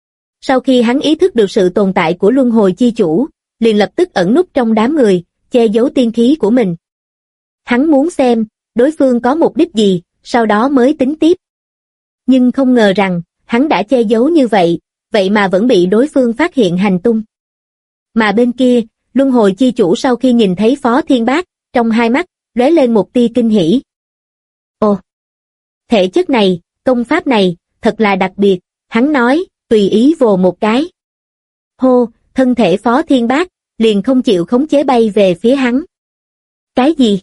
Speaker 2: Sau khi hắn ý thức được sự tồn tại của Luân Hồi Chi Chủ, liền lập tức ẩn núp trong đám người, che giấu tiên khí của mình. Hắn muốn xem, đối phương có mục đích gì, sau đó mới tính tiếp. Nhưng không ngờ rằng, hắn đã che giấu như vậy, vậy mà vẫn bị đối phương phát hiện hành tung. Mà bên kia, Luân Hồi Chi Chủ sau khi nhìn thấy Phó Thiên Bác, trong hai mắt, lóe lên một tia kinh hỉ. Ồ! Thể chất này, công pháp này, thật là đặc biệt, hắn nói, tùy ý vồ một cái. Hô, thân thể Phó Thiên Bác, liền không chịu khống chế bay về phía hắn. Cái gì?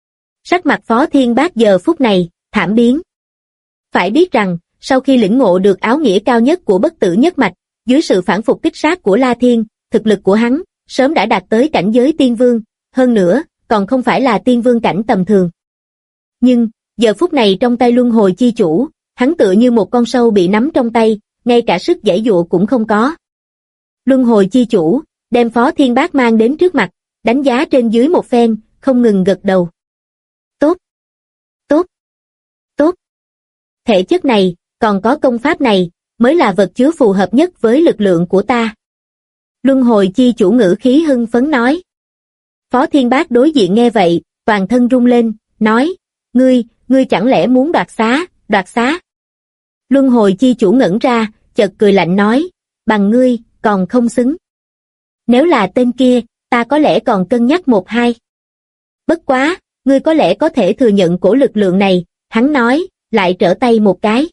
Speaker 2: Sắc mặt Phó Thiên Bác giờ phút này, thảm biến. Phải biết rằng, sau khi lĩnh ngộ được áo nghĩa cao nhất của bất tử nhất mạch, dưới sự phản phục kích sát của La Thiên, thực lực của hắn, sớm đã đạt tới cảnh giới tiên vương, hơn nữa, còn không phải là tiên vương cảnh tầm thường. Nhưng, giờ phút này trong tay Luân Hồi Chi Chủ, hắn tựa như một con sâu bị nắm trong tay, ngay cả sức giãy giụa cũng không có. Luân Hồi Chi Chủ, đem Phó Thiên Bác mang đến trước mặt, đánh giá trên dưới một phen, không ngừng gật đầu. Tốt! Tốt! Tốt! Thể chất này, còn có công pháp này, mới là vật chứa phù hợp nhất với lực lượng của ta. Luân Hồi Chi Chủ ngữ khí hưng phấn nói. Phó Thiên Bác đối diện nghe vậy, toàn thân rung lên, nói, ngươi chẳng lẽ muốn đoạt xá? Luân Hồi Chi Chủ ngẩn ra, chợt cười lạnh nói, bằng ngươi, còn không xứng. Nếu là tên kia, ta có lẽ còn cân nhắc 1-2. Bất quá, ngươi có lẽ có thể thừa nhận cổ lực lượng này, hắn nói, lại trở tay một cái.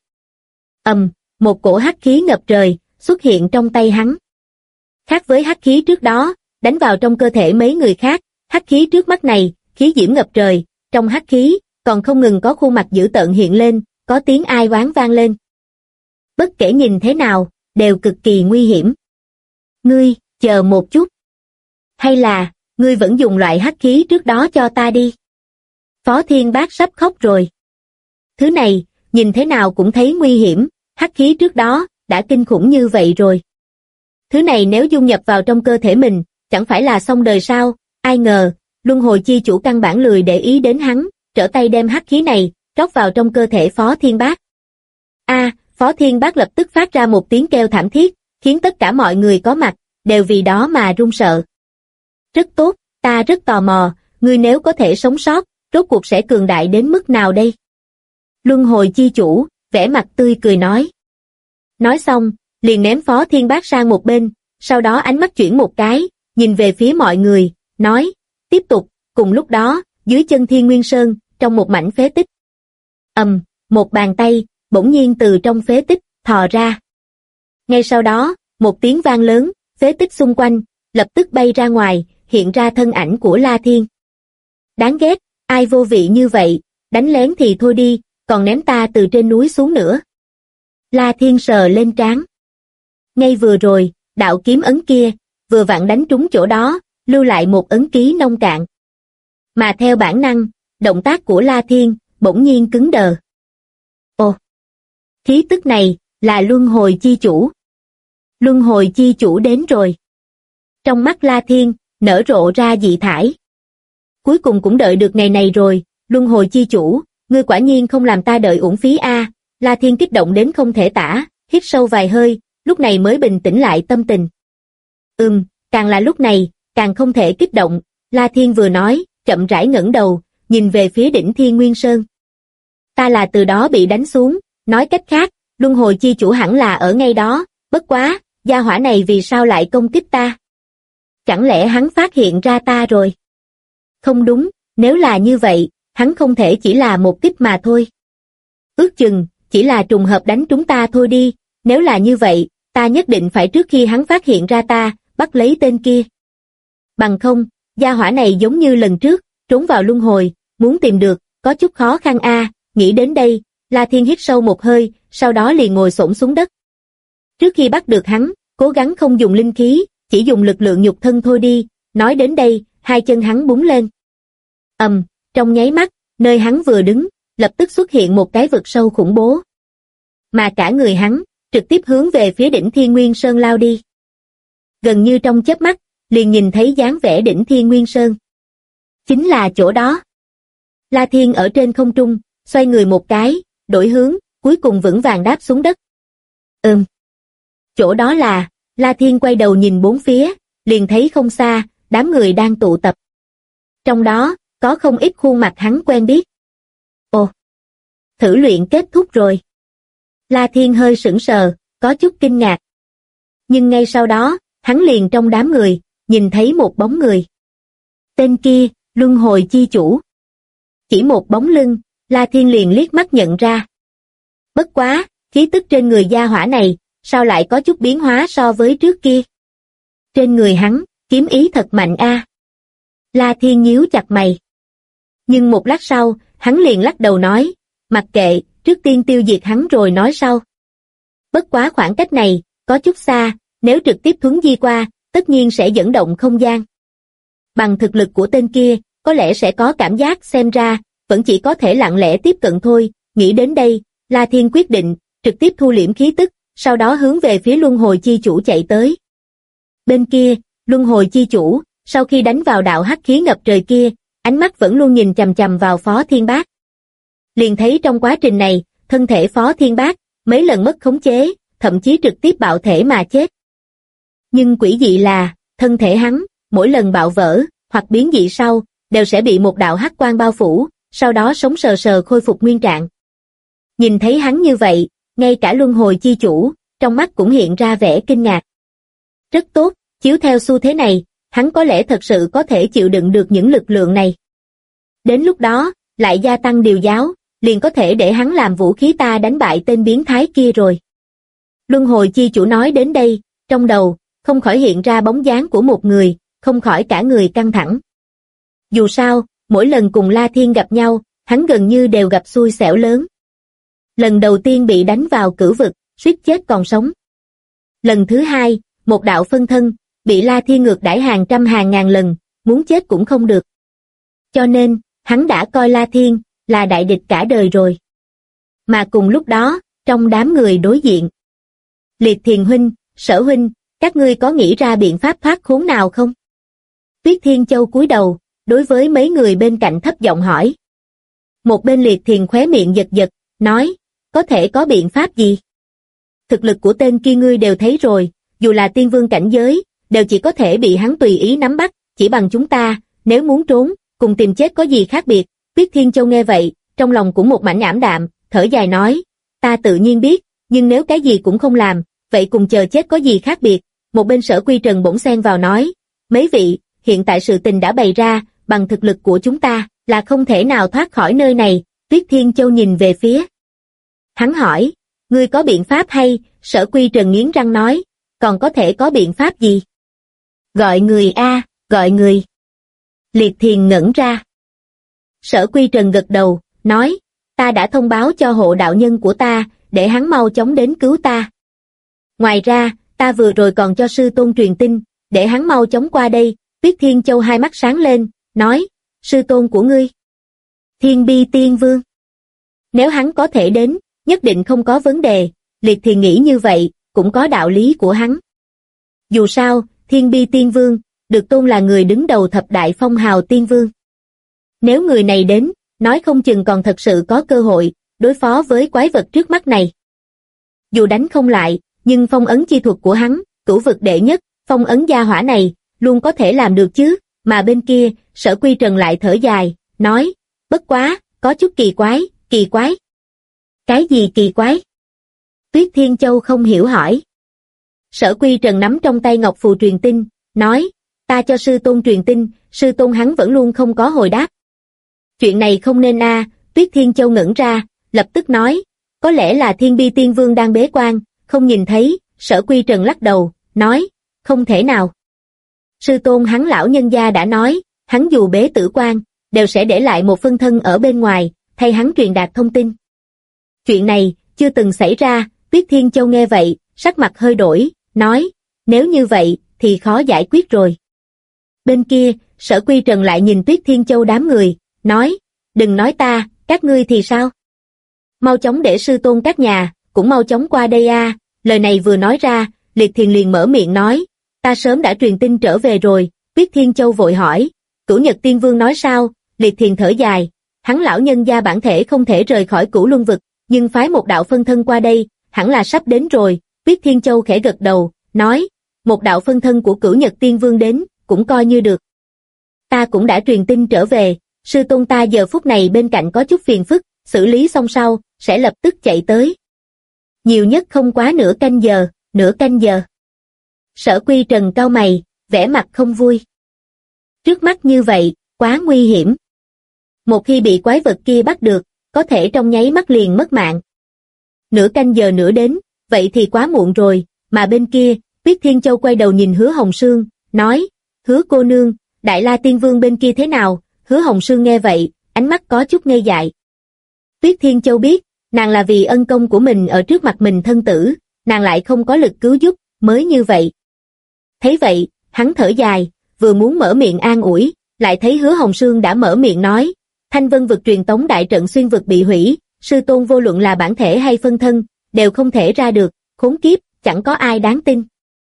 Speaker 2: Một cổ hắc khí ngập trời, xuất hiện trong tay hắn. Khác với hắc khí trước đó, đánh vào trong cơ thể mấy người khác, hắc khí trước mắt này, khí diễm ngập trời, trong hắc khí, còn không ngừng có khuôn mặt dữ tợn hiện lên, có tiếng ai oán vang lên. Bất kể nhìn thế nào, đều cực kỳ nguy hiểm. Ngươi, chờ một chút. Hay là, ngươi vẫn dùng loại hắc khí trước đó cho ta đi. Phó Thiên Bác sắp khóc rồi. Thứ này, nhìn thế nào cũng thấy nguy hiểm, hắc khí trước đó, đã kinh khủng như vậy rồi. Thứ này nếu dung nhập vào trong cơ thể mình, chẳng phải là xong đời sao, ai ngờ, Luân Hồi Chi Chủ căn bản lười để ý đến hắn, trở tay đem hắc khí này, rót vào trong cơ thể Phó Thiên Bác. Phó Thiên Bác lập tức phát ra một tiếng kêu thảm thiết, khiến tất cả mọi người có mặt, đều vì đó mà run sợ. Rất tốt, ta rất tò mò, ngươi nếu có thể sống sót, rốt cuộc sẽ cường đại đến mức nào đây? Luân Hồi Chi Chủ, vẻ mặt tươi cười nói. Nói xong, liền ném Phó Thiên Bác sang một bên, sau đó ánh mắt chuyển một cái, nhìn về phía mọi người, nói, tiếp tục, cùng lúc đó, dưới chân Thiên Nguyên Sơn, trong một mảnh phế tích. Một bàn tay, bỗng nhiên từ trong phế tích, thò ra. Ngay sau đó, một tiếng vang lớn, phế tích xung quanh, lập tức bay ra ngoài, hiện ra thân ảnh của La Thiên. Đáng ghét, ai vô vị như vậy, đánh lén thì thôi đi, còn ném ta từ trên núi xuống nữa. La Thiên sờ lên trán. Ngay vừa rồi, đạo kiếm ấn kia, vừa vặn đánh trúng chỗ đó, lưu lại một ấn ký nông cạn. Mà theo bản năng, động tác của La Thiên, bỗng nhiên cứng đờ. Khí tức này, là luân hồi chi chủ. Luân hồi chi chủ đến rồi. Trong mắt La Thiên, nở rộ ra dị thải. Cuối cùng cũng đợi được ngày này rồi, luân hồi chi chủ, ngươi quả nhiên không làm ta đợi uổng phí a. La Thiên kích động đến không thể tả, hít sâu vài hơi, lúc này mới bình tĩnh lại tâm tình. Càng là lúc này, càng không thể kích động, La Thiên vừa nói, chậm rãi ngẩng đầu, nhìn về phía đỉnh Thiên Nguyên Sơn. Ta là từ đó bị đánh xuống, nói cách khác, luân hồi chi chủ hẳn là ở ngay đó, bất quá, gia hỏa này vì sao lại công kích ta? Chẳng lẽ hắn phát hiện ra ta rồi? Không đúng, nếu là như vậy, hắn không thể chỉ là một kích mà thôi. Ước chừng, chỉ là trùng hợp đánh trúng ta thôi đi, nếu là như vậy, ta nhất định phải trước khi hắn phát hiện ra ta, bắt lấy tên kia. Bằng không, gia hỏa này giống như lần trước, trốn vào luân hồi, muốn tìm được, có chút khó khăn a. Nghĩ đến đây, La Thiên hít sâu một hơi, sau đó liền ngồi xổm xuống đất. Trước khi bắt được hắn, cố gắng không dùng linh khí, chỉ dùng lực lượng nhục thân thôi đi, nói đến đây, hai chân hắn búng lên. Trong nháy mắt, nơi hắn vừa đứng, lập tức xuất hiện một cái vực sâu khủng bố. Mà cả người hắn, trực tiếp hướng về phía đỉnh Thiên Nguyên Sơn lao đi. Gần như trong chớp mắt, liền nhìn thấy dáng vẻ đỉnh Thiên Nguyên Sơn. Chính là chỗ đó. La Thiên ở trên không trung, xoay người một cái, đổi hướng, cuối cùng vững vàng đáp xuống đất. Chỗ đó là, La Thiên quay đầu nhìn bốn phía, liền thấy không xa, đám người đang tụ tập. Trong đó, có không ít khuôn mặt hắn quen biết. Ồ, thử luyện kết thúc rồi. La Thiên hơi sững sờ, có chút kinh ngạc. Nhưng ngay sau đó, hắn liền trong đám người, nhìn thấy một bóng người. Tên kia, luân hồi chi chủ. Chỉ một bóng lưng, La Thiên liền liếc mắt nhận ra. Bất quá, khí tức trên người gia hỏa này, sao lại có chút biến hóa so với trước kia? Trên người hắn, kiếm ý thật mạnh a. La Thiên nhíu chặt mày. Nhưng một lát sau, hắn liền lắc đầu nói, mặc kệ, trước tiên tiêu diệt hắn rồi nói sau. Bất quá khoảng cách này, có chút xa, nếu trực tiếp thuấn di qua, tất nhiên sẽ dẫn động không gian. Bằng thực lực của tên kia, có lẽ sẽ có cảm giác xem ra, vẫn chỉ có thể lặng lẽ tiếp cận thôi. Nghĩ đến đây, La Thiên quyết định, trực tiếp thu liễm khí tức, sau đó hướng về phía luân hồi chi chủ chạy tới. Bên kia, luân hồi chi chủ, sau khi đánh vào đạo hắc khí ngập trời kia, ánh mắt vẫn luôn nhìn chằm chằm vào Phó Thiên Bác. Liền thấy trong quá trình này, thân thể Phó Thiên Bác, mấy lần mất khống chế, thậm chí trực tiếp bạo thể mà chết. Nhưng quỷ dị là, thân thể hắn, mỗi lần bạo vỡ, hoặc biến dị sau, đều sẽ bị một đạo hắc quang bao phủ, sau đó sống sờ sờ khôi phục nguyên trạng. Nhìn thấy hắn như vậy, ngay cả luân hồi chi chủ, trong mắt cũng hiện ra vẻ kinh ngạc. Rất tốt, chiếu theo xu thế này, hắn có lẽ thật sự có thể chịu đựng được những lực lượng này. Đến lúc đó, lại gia tăng điều giáo, liền có thể để hắn làm vũ khí ta đánh bại tên biến thái kia rồi. Luân hồi chi chủ nói đến đây, trong đầu, không khỏi hiện ra bóng dáng của một người, không khỏi cả người căng thẳng. Dù sao, mỗi lần cùng La Thiên gặp nhau, hắn gần như đều gặp xui xẻo lớn. Lần đầu tiên bị đánh vào cửu vực, suýt chết còn sống. Lần thứ hai, một đạo phân thân, bị La Thiên ngược đãi hàng trăm hàng ngàn lần, muốn chết cũng không được. Cho nên, hắn đã coi La Thiên là đại địch cả đời rồi. Mà cùng lúc đó, trong đám người đối diện, Liệt Thiền huynh, Sở huynh, các ngươi có nghĩ ra biện pháp thoát khốn nào không? Tuyết Thiên Châu cúi đầu, đối với mấy người bên cạnh thấp giọng hỏi. Một bên Liệt Thiền khóe miệng giật giật, nói, có thể có biện pháp gì? Thực lực của tên kia ngươi đều thấy rồi, dù là tiên vương cảnh giới, đều chỉ có thể bị hắn tùy ý nắm bắt, chỉ bằng chúng ta, nếu muốn trốn, cùng tìm chết có gì khác biệt. Tuyết Thiên Châu nghe vậy, trong lòng cũng một mảnh ảm đạm, thở dài nói, ta tự nhiên biết, nhưng nếu cái gì cũng không làm, vậy cùng chờ chết có gì khác biệt. Một bên Sở Quy Trần bỗng xen vào nói, mấy vị, hiện tại sự tình đã bày ra, bằng thực lực của chúng ta, là không thể nào thoát khỏi nơi này. Tuyết Thiên Châu nhìn về phía. Hắn hỏi, ngươi có biện pháp hay? Sở Quy Trần nghiến răng nói, còn có thể có biện pháp gì? Gọi người a, gọi người. Liệt Thiền ngẩn ra. Sở Quy Trần gật đầu, nói, ta đã thông báo cho hộ đạo nhân của ta, để hắn mau chóng đến cứu ta. Ngoài ra, ta vừa rồi còn cho sư tôn truyền tin, để hắn mau chóng qua đây. Tuyết Thiên Châu hai mắt sáng lên, nói, sư tôn của ngươi. Thiên Bi Tiên Vương. Nếu hắn có thể đến, nhất nhất định không có vấn đề, Liệt thì nghĩ như vậy, cũng có đạo lý của hắn. Dù sao, Thiên Bi Tiên Vương, được tôn là người đứng đầu thập đại phong hào tiên vương. Nếu người này đến, nói không chừng còn thật sự có cơ hội, đối phó với quái vật trước mắt này. Dù đánh không lại, nhưng phong ấn chi thuật của hắn, cửu vực đệ nhất, phong ấn gia hỏa này, luôn có thể làm được chứ, mà bên kia, Sở Quy Trần lại thở dài, nói, bất quá, có chút kỳ quái, kỳ quái. Cái gì kỳ quái? Tuyết Thiên Châu không hiểu hỏi. Sở Quy Trần nắm trong tay ngọc phù truyền tin, nói, ta cho sư tôn truyền tin, sư tôn hắn vẫn luôn không có hồi đáp. Chuyện này không nên a. Tuyết Thiên Châu ngẩn ra, lập tức nói, có lẽ là Thiên Bi Tiên Vương đang bế quan, không nhìn thấy. Sở Quy Trần lắc đầu, nói, không thể nào. Sư tôn hắn lão nhân gia đã nói, hắn dù bế tử quan, đều sẽ để lại một phân thân ở bên ngoài, thay hắn truyền đạt thông tin. Chuyện này, chưa từng xảy ra. Tuyết Thiên Châu nghe vậy, sắc mặt hơi đổi, nói, nếu như vậy, thì khó giải quyết rồi. Bên kia, Sở Quy Trần lại nhìn Tuyết Thiên Châu đám người, nói, đừng nói ta, các ngươi thì sao? Mau chóng để sư tôn các nhà, cũng mau chóng qua đây a. Lời này vừa nói ra, Liệt Thiền liền mở miệng nói, ta sớm đã truyền tin trở về rồi. Tuyết Thiên Châu vội hỏi, Cửu Nhật Tiên Vương nói sao? Liệt Thiền thở dài, hắn lão nhân gia bản thể không thể rời khỏi Cửu Luân vực, nhưng phái một đạo phân thân qua đây, hẳn là sắp đến rồi. Tuyết Thiên Châu khẽ gật đầu, nói, một đạo phân thân của Cửu Nhật Tiên Vương đến, cũng coi như được. Ta cũng đã truyền tin trở về, sư tôn ta giờ phút này bên cạnh có chút phiền phức, xử lý xong sau, sẽ lập tức chạy tới. Nhiều nhất không quá nửa canh giờ. Sở Quy Trần cau mày, vẻ mặt không vui. Trước mắt như vậy, quá nguy hiểm. Một khi bị quái vật kia bắt được, có thể trong nháy mắt liền mất mạng. Nửa canh giờ nữa đến, vậy thì quá muộn rồi, mà bên kia, Tuyết Thiên Châu quay đầu nhìn Hứa Hồng Sương, nói, Hứa cô nương, Đại La Tiên Vương bên kia thế nào? Hứa Hồng Sương nghe vậy, ánh mắt có chút ngây dại. Tuyết Thiên Châu biết, nàng là vì ân công của mình ở trước mặt mình thân tử, nàng lại không có lực cứu giúp, mới như vậy. Thấy vậy, hắn thở dài, vừa muốn mở miệng an ủi, lại thấy Hứa Hồng Sương đã mở miệng nói, Thanh Vân vực truyền tống đại trận xuyên vực bị hủy, sư tôn vô luận là bản thể hay phân thân, đều không thể ra được, khốn kiếp, chẳng có ai đáng tin.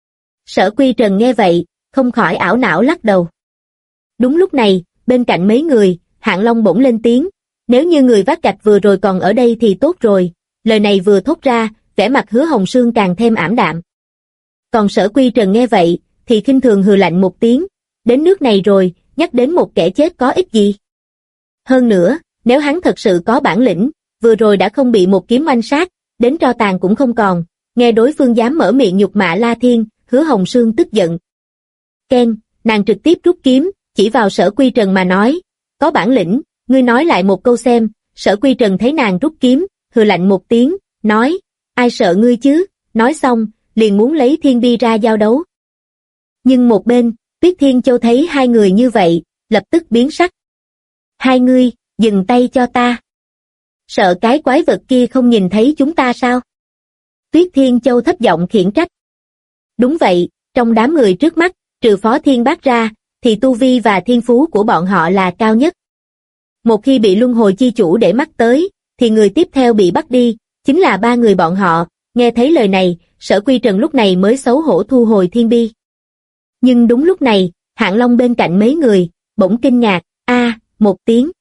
Speaker 2: Sở Quy Trần nghe vậy, không khỏi ảo não lắc đầu. Đúng lúc này, bên cạnh mấy người, Hạng Long bỗng lên tiếng, nếu như người vác gạch vừa rồi còn ở đây thì tốt rồi. Lời này vừa thốt ra, vẻ mặt Hứa Hồng Sương càng thêm ảm đạm. Còn Sở Quy Trần nghe vậy, thì khinh thường hừ lạnh một tiếng, đến nước này rồi, nhắc đến một kẻ chết có ích gì. Hơn nữa, nếu hắn thật sự có bản lĩnh, vừa rồi đã không bị một kiếm oanh sát, đến tro tàn cũng không còn. Nghe đối phương dám mở miệng nhục mạ La Thiên, Hứa Hồng Sương tức giận. Ken, nàng trực tiếp rút kiếm, chỉ vào Sở Quy Trần mà nói, có bản lĩnh, ngươi nói lại một câu xem. Sở Quy Trần thấy nàng rút kiếm, hừ lạnh một tiếng, nói, ai sợ ngươi chứ, nói xong, liền muốn lấy Thiên Bi ra giao đấu. Nhưng một bên, Tuyết Thiên Châu thấy hai người như vậy, lập tức biến sắc. Hai ngươi, dừng tay cho ta. Sợ cái quái vật kia không nhìn thấy chúng ta sao? Tuyết Thiên Châu thấp giọng khiển trách. Đúng vậy, trong đám người trước mắt, trừ Phó Thiên Bác ra, thì tu vi và thiên phú của bọn họ là cao nhất. Một khi bị luân hồi chi chủ để mắt tới, thì người tiếp theo bị bắt đi, chính là ba người bọn họ. Nghe thấy lời này, Sở Quy Trần lúc này mới xấu hổ thu hồi Thiên Bi. Nhưng đúng lúc này, Hạng Long bên cạnh mấy người, bỗng kinh ngạc, một tiếng.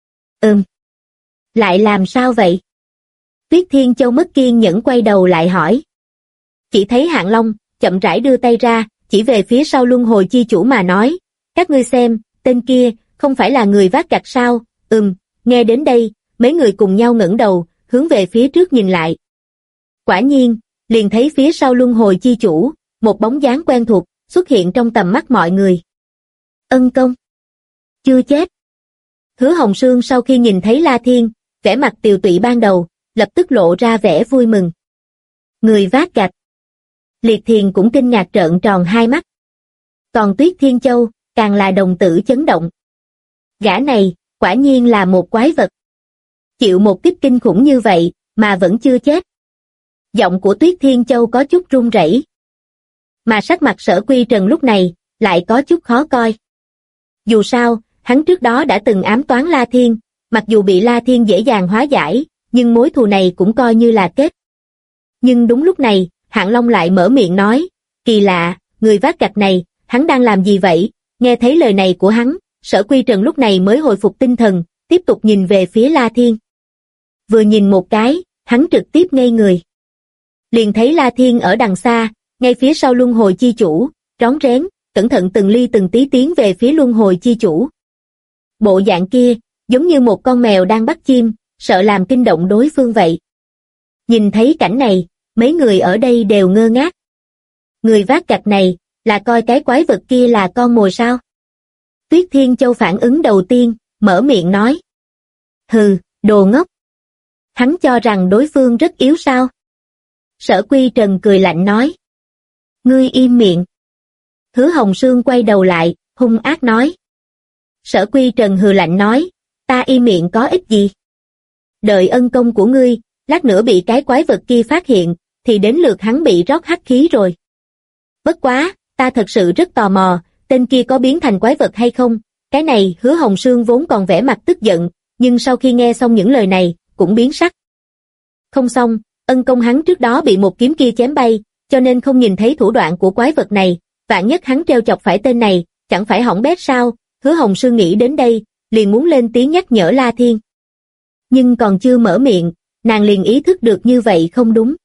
Speaker 2: Lại làm sao vậy? Tuyết Thiên Châu mất kiên nhẫn quay đầu lại hỏi. Chỉ thấy Hạng Long, chậm rãi đưa tay ra, chỉ về phía sau luân hồi chi chủ mà nói, các ngươi xem, tên kia, không phải là người vác gạch sao? Nghe đến đây, mấy người cùng nhau ngẩng đầu, hướng về phía trước nhìn lại. Quả nhiên, liền thấy phía sau luân hồi chi chủ, một bóng dáng quen thuộc, xuất hiện trong tầm mắt mọi người. Ân công. Chưa chết. Hứa Hồng Sương sau khi nhìn thấy La Thiên, vẻ mặt tiều tụy ban đầu, lập tức lộ ra vẻ vui mừng. Người vác gạch. Liệt Thiền cũng kinh ngạc trợn tròn hai mắt. Còn Tuyết Thiên Châu, càng là đồng tử chấn động. Gã này, quả nhiên là một quái vật. Chịu một kích kinh khủng như vậy, mà vẫn chưa chết. Giọng của Tuyết Thiên Châu có chút run rẩy. Mà sắc mặt Sở Quy Trần lúc này, lại có chút khó coi. Dù sao, hắn trước đó đã từng ám toán La Thiên, mặc dù bị La Thiên dễ dàng hóa giải, nhưng mối thù này cũng coi như là kết. Nhưng đúng lúc này, Hạng Long lại mở miệng nói, kỳ lạ, người vác gạch này, hắn đang làm gì vậy? Nghe thấy lời này của hắn, Sở Quy Trần lúc này mới hồi phục tinh thần, tiếp tục nhìn về phía La Thiên. Vừa nhìn một cái, hắn trực tiếp ngây người. Liền thấy La Thiên ở đằng xa, ngay phía sau luân hồi chi chủ, rón rén, cẩn thận từng ly từng tí tiến về phía luân hồi chi chủ. Bộ dạng kia, giống như một con mèo đang bắt chim, sợ làm kinh động đối phương vậy. Nhìn thấy cảnh này, mấy người ở đây đều ngơ ngác. Người vác gạch này, là coi cái quái vật kia là con mồi sao? Tuyết Thiên Châu phản ứng đầu tiên, mở miệng nói. Hừ, đồ ngốc. Hắn cho rằng đối phương rất yếu sao? Sở Quy Trần cười lạnh nói. Ngươi im miệng. Hứa Hồng Sương quay đầu lại, hung ác nói. Sở Quy Trần hừ lạnh nói, ta im miệng có ích gì? Đợi ân công của ngươi, lát nữa bị cái quái vật kia phát hiện, thì đến lượt hắn bị rót hắc khí rồi. Bất quá, ta thật sự rất tò mò, tên kia có biến thành quái vật hay không? Cái này, Hứa Hồng Sương vốn còn vẻ mặt tức giận, nhưng sau khi nghe xong những lời này, cũng biến sắc. Không xong, ân công hắn trước đó bị một kiếm kia chém bay, cho nên không nhìn thấy thủ đoạn của quái vật này, vạn nhất hắn trêu chọc phải tên này, chẳng phải hỏng bét sao? Hứa Hồng Sương nghĩ đến đây, liền muốn lên tiếng nhắc nhở La Thiên. Nhưng còn chưa mở miệng, nàng liền ý thức được như vậy không đúng.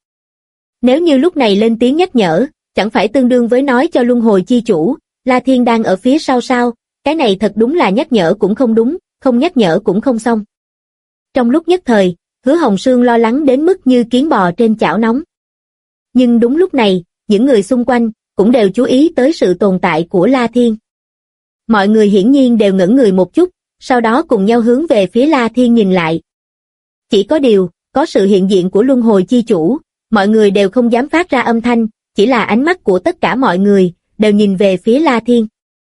Speaker 2: Nếu như lúc này lên tiếng nhắc nhở, chẳng phải tương đương với nói cho luân hồi chi chủ, La Thiên đang ở phía sau sao? Cái này thật đúng là nhắc nhở cũng không đúng, không nhắc nhở cũng không xong. Trong lúc nhất thời, Hứa Hồng Sương lo lắng đến mức như kiến bò trên chảo nóng. Nhưng đúng lúc này, những người xung quanh cũng đều chú ý tới sự tồn tại của La Thiên. Mọi người hiển nhiên đều ngẩn người một chút, sau đó cùng nhau hướng về phía La Thiên nhìn lại. Chỉ có điều, có sự hiện diện của luân hồi chi chủ, mọi người đều không dám phát ra âm thanh, chỉ là ánh mắt của tất cả mọi người đều nhìn về phía La Thiên.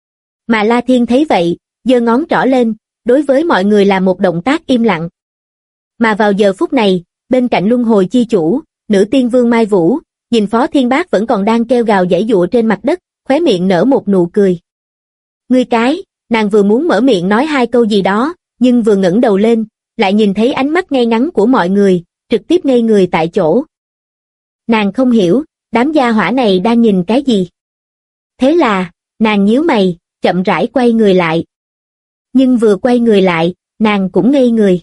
Speaker 2: Mà La Thiên thấy vậy, giơ ngón trỏ lên, đối với mọi người là một động tác im lặng. Mà vào giờ phút này, bên cạnh luân hồi chi chủ, nữ tiên vương Mai Vũ, nhìn Phó Thiên Bác vẫn còn đang kêu gào giãy giụa trên mặt đất, khóe miệng nở một nụ cười. Ngươi cái, nàng vừa muốn mở miệng nói hai câu gì đó, nhưng vừa ngẩng đầu lên, lại nhìn thấy ánh mắt ngay ngắn của mọi người, trực tiếp ngây người tại chỗ. Nàng không hiểu, đám gia hỏa này đang nhìn cái gì. Thế là, nàng nhíu mày, chậm rãi quay người lại. Nhưng vừa quay người lại, nàng cũng ngây người.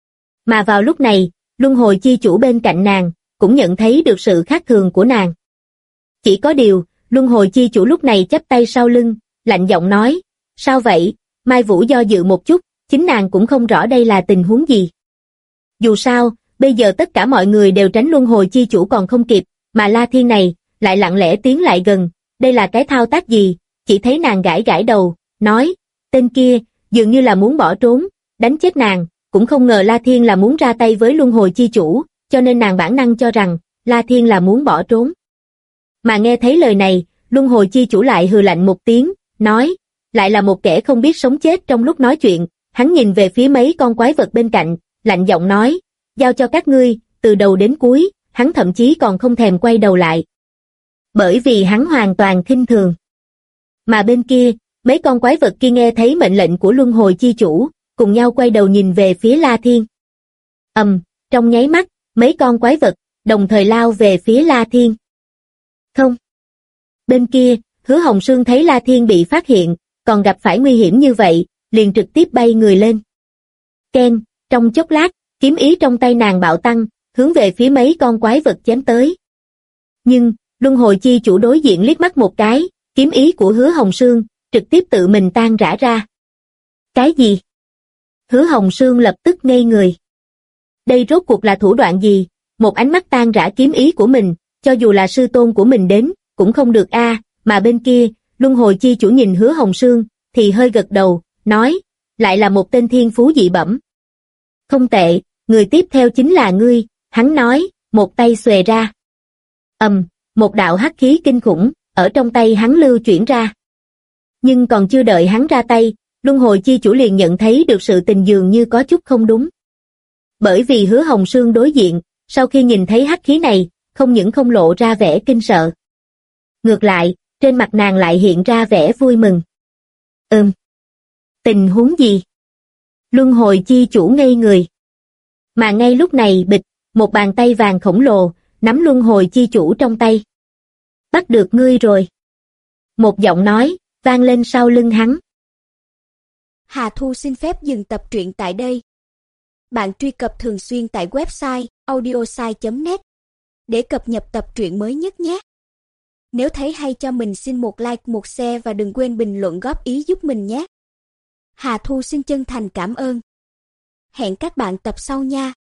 Speaker 2: Mà vào lúc này, luân hồi chi chủ bên cạnh nàng, cũng nhận thấy được sự khác thường của nàng. Chỉ có điều, luân hồi chi chủ lúc này chắp tay sau lưng, lạnh giọng nói, sao vậy? Mai Vũ do dự một chút, chính nàng cũng không rõ đây là tình huống gì. Dù sao, bây giờ tất cả mọi người đều tránh luân hồi chi chủ còn không kịp, mà La Thiên này, lại lặng lẽ tiến lại gần, đây là cái thao tác gì? Chỉ thấy nàng gãi gãi đầu, nói, tên kia, dường như là muốn bỏ trốn, đánh chết nàng, cũng không ngờ La Thiên là muốn ra tay với luân hồi chi chủ, cho nên nàng bản năng cho rằng, La Thiên là muốn bỏ trốn. Mà nghe thấy lời này, luân hồi chi chủ lại hừ lạnh một tiếng, nói, lại là một kẻ không biết sống chết. Trong lúc nói chuyện, hắn nhìn về phía mấy con quái vật bên cạnh, lạnh giọng nói, giao cho các ngươi, từ đầu đến cuối, hắn thậm chí còn không thèm quay đầu lại. Bởi vì hắn hoàn toàn khinh thường. Mà bên kia, mấy con quái vật kia nghe thấy mệnh lệnh của luân hồi chi chủ, cùng nhau quay đầu nhìn về phía La Thiên. Trong nháy mắt, mấy con quái vật, đồng thời lao về phía La Thiên. Không. Bên kia, Hứa Hồng Sương thấy La Thiên bị phát hiện, còn gặp phải nguy hiểm như vậy, liền trực tiếp bay người lên. Keng, trong chốc lát, kiếm ý trong tay nàng bạo tăng, hướng về phía mấy con quái vật chém tới. Nhưng, luân hồi chi chủ đối diện liếc mắt một cái, kiếm ý của Hứa Hồng Sương, trực tiếp tự mình tan rã ra. Cái gì? Hứa Hồng Sương lập tức ngây người. Đây rốt cuộc là thủ đoạn gì? Một ánh mắt tan rã kiếm ý của mình, cho dù là sư tôn của mình đến, cũng không được a. Mà bên kia, luân hồi chi chủ nhìn Hứa Hồng Sương, thì hơi gật đầu, nói, lại là một tên thiên phú dị bẩm. Không tệ, người tiếp theo chính là ngươi, hắn nói, một tay xòe ra. Một đạo hắc khí kinh khủng, ở trong tay hắn lưu chuyển ra. Nhưng còn chưa đợi hắn ra tay, luân hồi chi chủ liền nhận thấy được sự tình dường như có chút không đúng. Bởi vì Hứa Hồng Sương đối diện, sau khi nhìn thấy hắc khí này, không những không lộ ra vẻ kinh sợ. Ngược lại, trên mặt nàng lại hiện ra vẻ vui mừng. Tình huống gì? Luân hồi chi chủ ngây người. Mà ngay lúc này bịch, một bàn tay vàng khổng lồ, nắm luân hồi chi chủ trong tay. Bắt được ngươi rồi. Một giọng nói, vang lên sau lưng hắn.
Speaker 3: Hà Thu xin phép dừng tập truyện tại đây. Bạn truy cập thường xuyên tại website audiosai.net để cập nhật tập truyện mới nhất nhé. Nếu thấy hay cho mình xin một like, một share và đừng quên bình luận góp ý giúp mình nhé. Hà Thu xin chân thành cảm ơn. Hẹn các bạn tập sau nha.